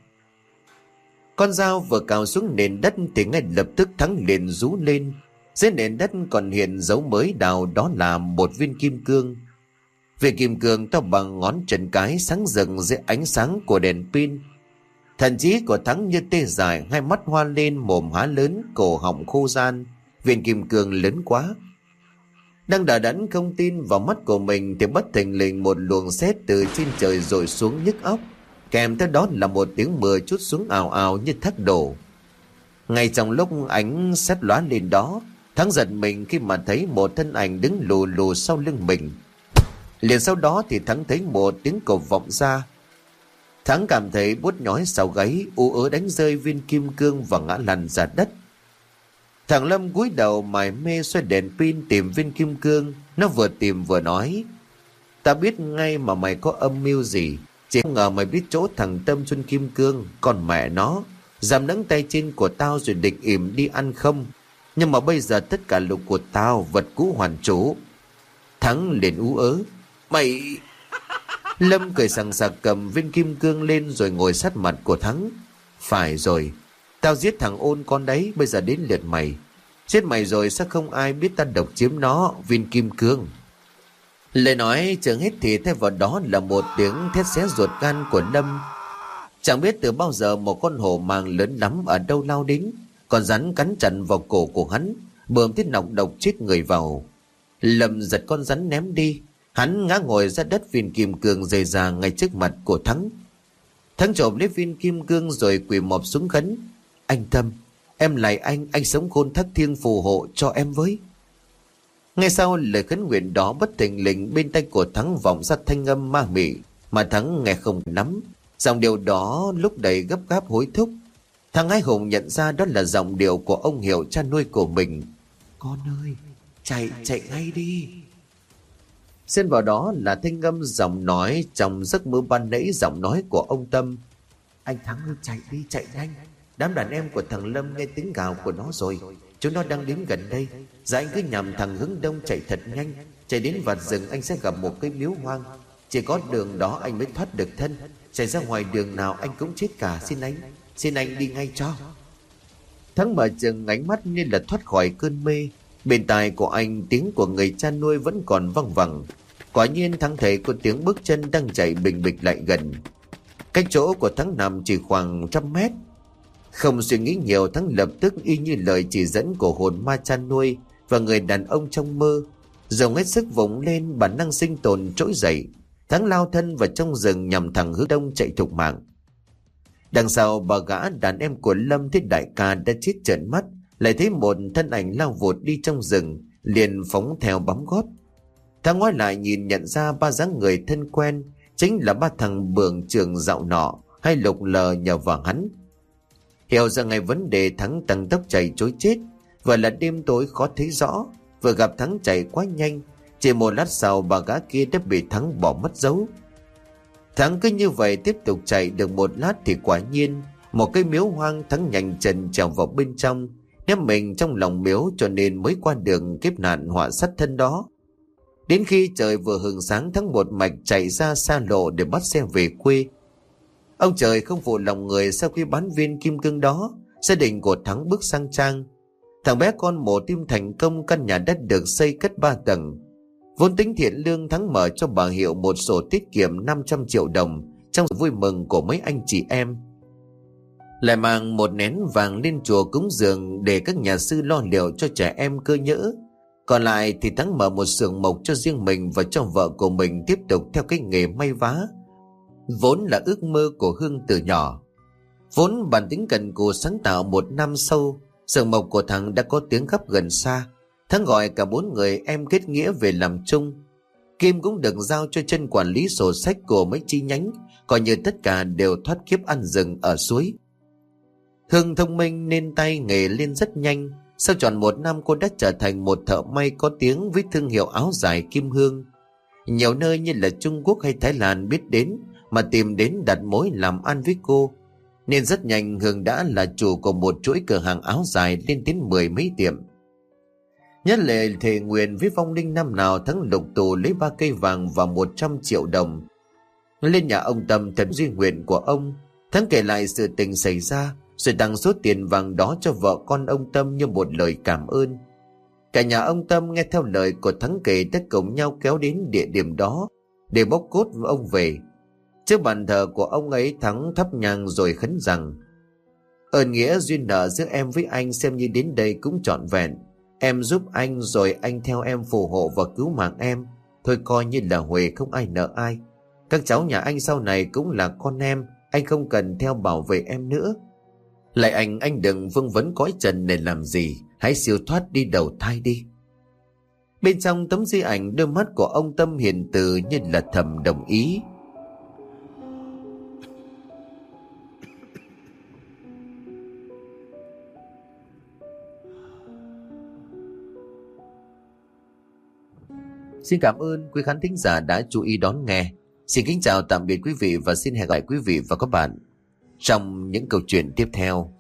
Con dao vừa cào xuống nền đất thì ngay lập tức Thắng liền rú lên. Dưới nền đất còn hiện dấu mới đào, đó là một viên kim cương. Viên kim cương to bằng ngón chân cái, sáng rực dưới ánh sáng của đèn pin. Thần trí của Thắng như tê dại, hai mắt hoa lên, mồm há lớn, cổ họng khô ran. Viên kim cương lớn quá. Đang đờ đẫn không tin vào mắt của mình thì bất thình lình một luồng sét từ trên trời rội xuống nhức óc, kèm theo đó là một tiếng mưa trút xuống ào ào như thác đổ. Ngay trong lúc ánh sét lóa lên đó, Thắng giật mình khi mà thấy một thân ảnh đứng lù lù sau lưng mình. Liền sau đó thì Thắng thấy một tiếng cộc vọng ra. Thắng cảm thấy buốt nhói sau gáy, ú ớ đánh rơi viên kim cương và ngã lăn ra đất. Thằng Lâm cúi đầu mải mê xoay đèn pin tìm viên kim cương. Nó vừa tìm vừa nói: Ta biết ngay mà mày có âm mưu gì, chỉ không ngờ mày biết chỗ thằng Tâm chôn kim cương. Còn mẹ nó dám nâng tay trên của tao rồi định ỉm đi ăn không? Nhưng mà bây giờ tất cả lục của tao vật cũ hoàn chủ. Thắng liền ú ớ: Mày... Lâm cười sằng sặc cầm viên kim cương lên rồi ngồi sát mặt của Thắng. Phải rồi, tao giết thằng Ôn con đấy, bây giờ đến lượt mày. Giết mày rồi sẽ không ai biết ta độc chiếm nó, viên kim cương. Lời nói chưa hết thì thay vào đó là một tiếng thét xé ruột gan của Lâm. Chẳng biết từ bao giờ một con hổ mang lớn lắm ở đâu lao đến, con rắn cắn chặt vào cổ của hắn, bơm thiết nọc độc chết người vào. Lâm giật con rắn ném đi, hắn ngã ngồi ra đất, viên kim cương rơi ra ngay trước mặt của Thắng. Thắng trộm lấy viên kim cương rồi quỳ mọp xuống khấn: Anh Tâm, Em lạy anh sống khôn thác thiêng phù hộ cho em với. Ngay sau lời khấn nguyện đó, bất thình lình bên tai của Thắng vọng ra thanh âm ma mị mà Thắng nghe không nắm. Giọng điệu đó lúc đầy gấp gáp hối thúc. Thằng Ái Hùng nhận ra đó là giọng điệu của ông Hiệu, cha nuôi của mình. Con ơi, chạy ngay đi. Xen vào đó là thanh âm giọng nói trong giấc mơ ban nãy, giọng nói của ông Tâm. Anh Thắng ơi, chạy đi, chạy nhanh. Đám đàn em của thằng Lâm nghe tiếng gào của nó rồi. Chúng nó đang đến gần đây. Dạ anh cứ nhằm thằng hướng đông chạy thật nhanh. Chạy đến vạt rừng anh sẽ gặp một cái miếu hoang. Chỉ có đường đó anh mới thoát được thân. Chạy ra ngoài đường nào anh cũng chết cả. Xin anh đi ngay cho. Thắng mở chừng ánh mắt như là thoát khỏi cơn mê. Bên tai của anh tiếng của người cha nuôi vẫn còn văng vẳng. Quả nhiên Thắng thấy có tiếng bước chân đang chạy bình bịch lại gần. Cách chỗ của Thắng nằm chỉ khoảng 100 mét. Không suy nghĩ nhiều, Thắng lập tức y như lời chỉ dẫn của hồn ma cha nuôi và người đàn ông trong mơ, dùng hết sức vùng lên, bản năng sinh tồn trỗi dậy. Thắng lao thân vào trong rừng nhằm thẳng hướng đông chạy thục mạng. Đằng sau bà gã đàn em của Lâm thấy đại ca đã chết trợn mắt, lại thấy một thân ảnh lao vụt đi trong rừng, liền phóng theo bám gót. Thắng ngoái lại nhìn nhận ra ba dáng người thân quen, chính là ba thằng Bường Trường dạo nọ hay Lục Lờ nhờ vào hắn. Hiểu ra ngay vấn đề, Thắng tăng tốc chạy trối chết. Vừa là đêm tối khó thấy rõ, vừa gặp Thắng chạy quá nhanh, chỉ một lát sau bà gã kia đã bị Thắng bỏ mất dấu. Thắng cứ như vậy tiếp tục chạy được một lát thì quả nhiên một cái miếu hoang. Thắng nhanh chân trèo vào bên trong, ném mình trong lòng miếu, cho nên mới qua đường kiếp nạn họa sát thân đó. Đến khi trời vừa hừng sáng, Thắng một mạch chạy ra xa lộ để bắt xe về quê. Ông trời không phụ lòng người, sau khi bán viên kim cương đó, gia đình của Thắng bước sang trang. Thằng bé con mổ tim thành công, căn nhà đất được xây cất 3 tầng. Vốn tính thiện lương, Thắng mở cho bà Hiệu một sổ tiết kiệm 500 triệu đồng trong vui mừng của mấy anh chị em. Lại mang một nén vàng lên chùa cúng dường để các nhà sư lo liệu cho trẻ em cơ nhỡ. Còn lại thì Thắng mở một xưởng mộc cho riêng mình và cho vợ của mình tiếp tục theo cái nghề may vá, vốn là ước mơ của Hương từ nhỏ. Vốn bản tính cần cù sáng tạo, một năm sau, xưởng mộc của Thắng đã có tiếng khắp gần xa. Thắng gọi cả 4 người em kết nghĩa về làm chung. Kim cũng được giao cho chân quản lý sổ sách của mấy chi nhánh, coi như tất cả đều thoát kiếp ăn rừng ở suối. Hương thông minh nên tay nghề lên rất nhanh. Sau tròn 1 năm, cô đã trở thành một thợ may có tiếng với thương hiệu áo dài Kim Hương. Nhiều nơi như là Trung Quốc hay Thái Lan biết đến mà tìm đến đặt mối làm ăn với cô, nên rất nhanh Hương đã là chủ của một chuỗi cửa hàng áo dài lên đến 10 mấy tiệm. Nhất lệ thề nguyện với vong linh, năm nào Thắng lục tù lấy 3 cây vàng và 100 triệu đồng lên nhà ông Tâm thật duy nguyện của ông. Thắng kể lại sự tình xảy ra, rồi tặng số tiền vàng đó cho vợ con ông Tâm như một lời cảm ơn. Cả nhà ông Tâm nghe theo lời của Thắng kể đã cùng nhau kéo đến địa điểm đó để bốc cốt ông về. Trước bàn thờ của ông ấy, Thắng thắp nhang rồi khấn rằng: ơn nghĩa duyên nợ giữa em với anh xem như đến đây cũng trọn vẹn. Em giúp anh rồi anh theo em phù hộ và cứu mạng em, thôi coi như là huề không ai nợ ai. Các cháu nhà anh sau này cũng là con em, anh không cần theo bảo vệ em nữa. Lại anh đừng vương vấn cõi trần để làm gì, hãy siêu thoát đi đầu thai đi. Bên trong tấm di ảnh, đôi mắt của ông Tâm hiền từ như là thầm đồng ý. Xin cảm ơn quý khán thính giả đã chú ý đón nghe. Xin kính chào tạm biệt quý vị và xin hẹn gặp lại quý vị và các bạn trong những câu chuyện tiếp theo.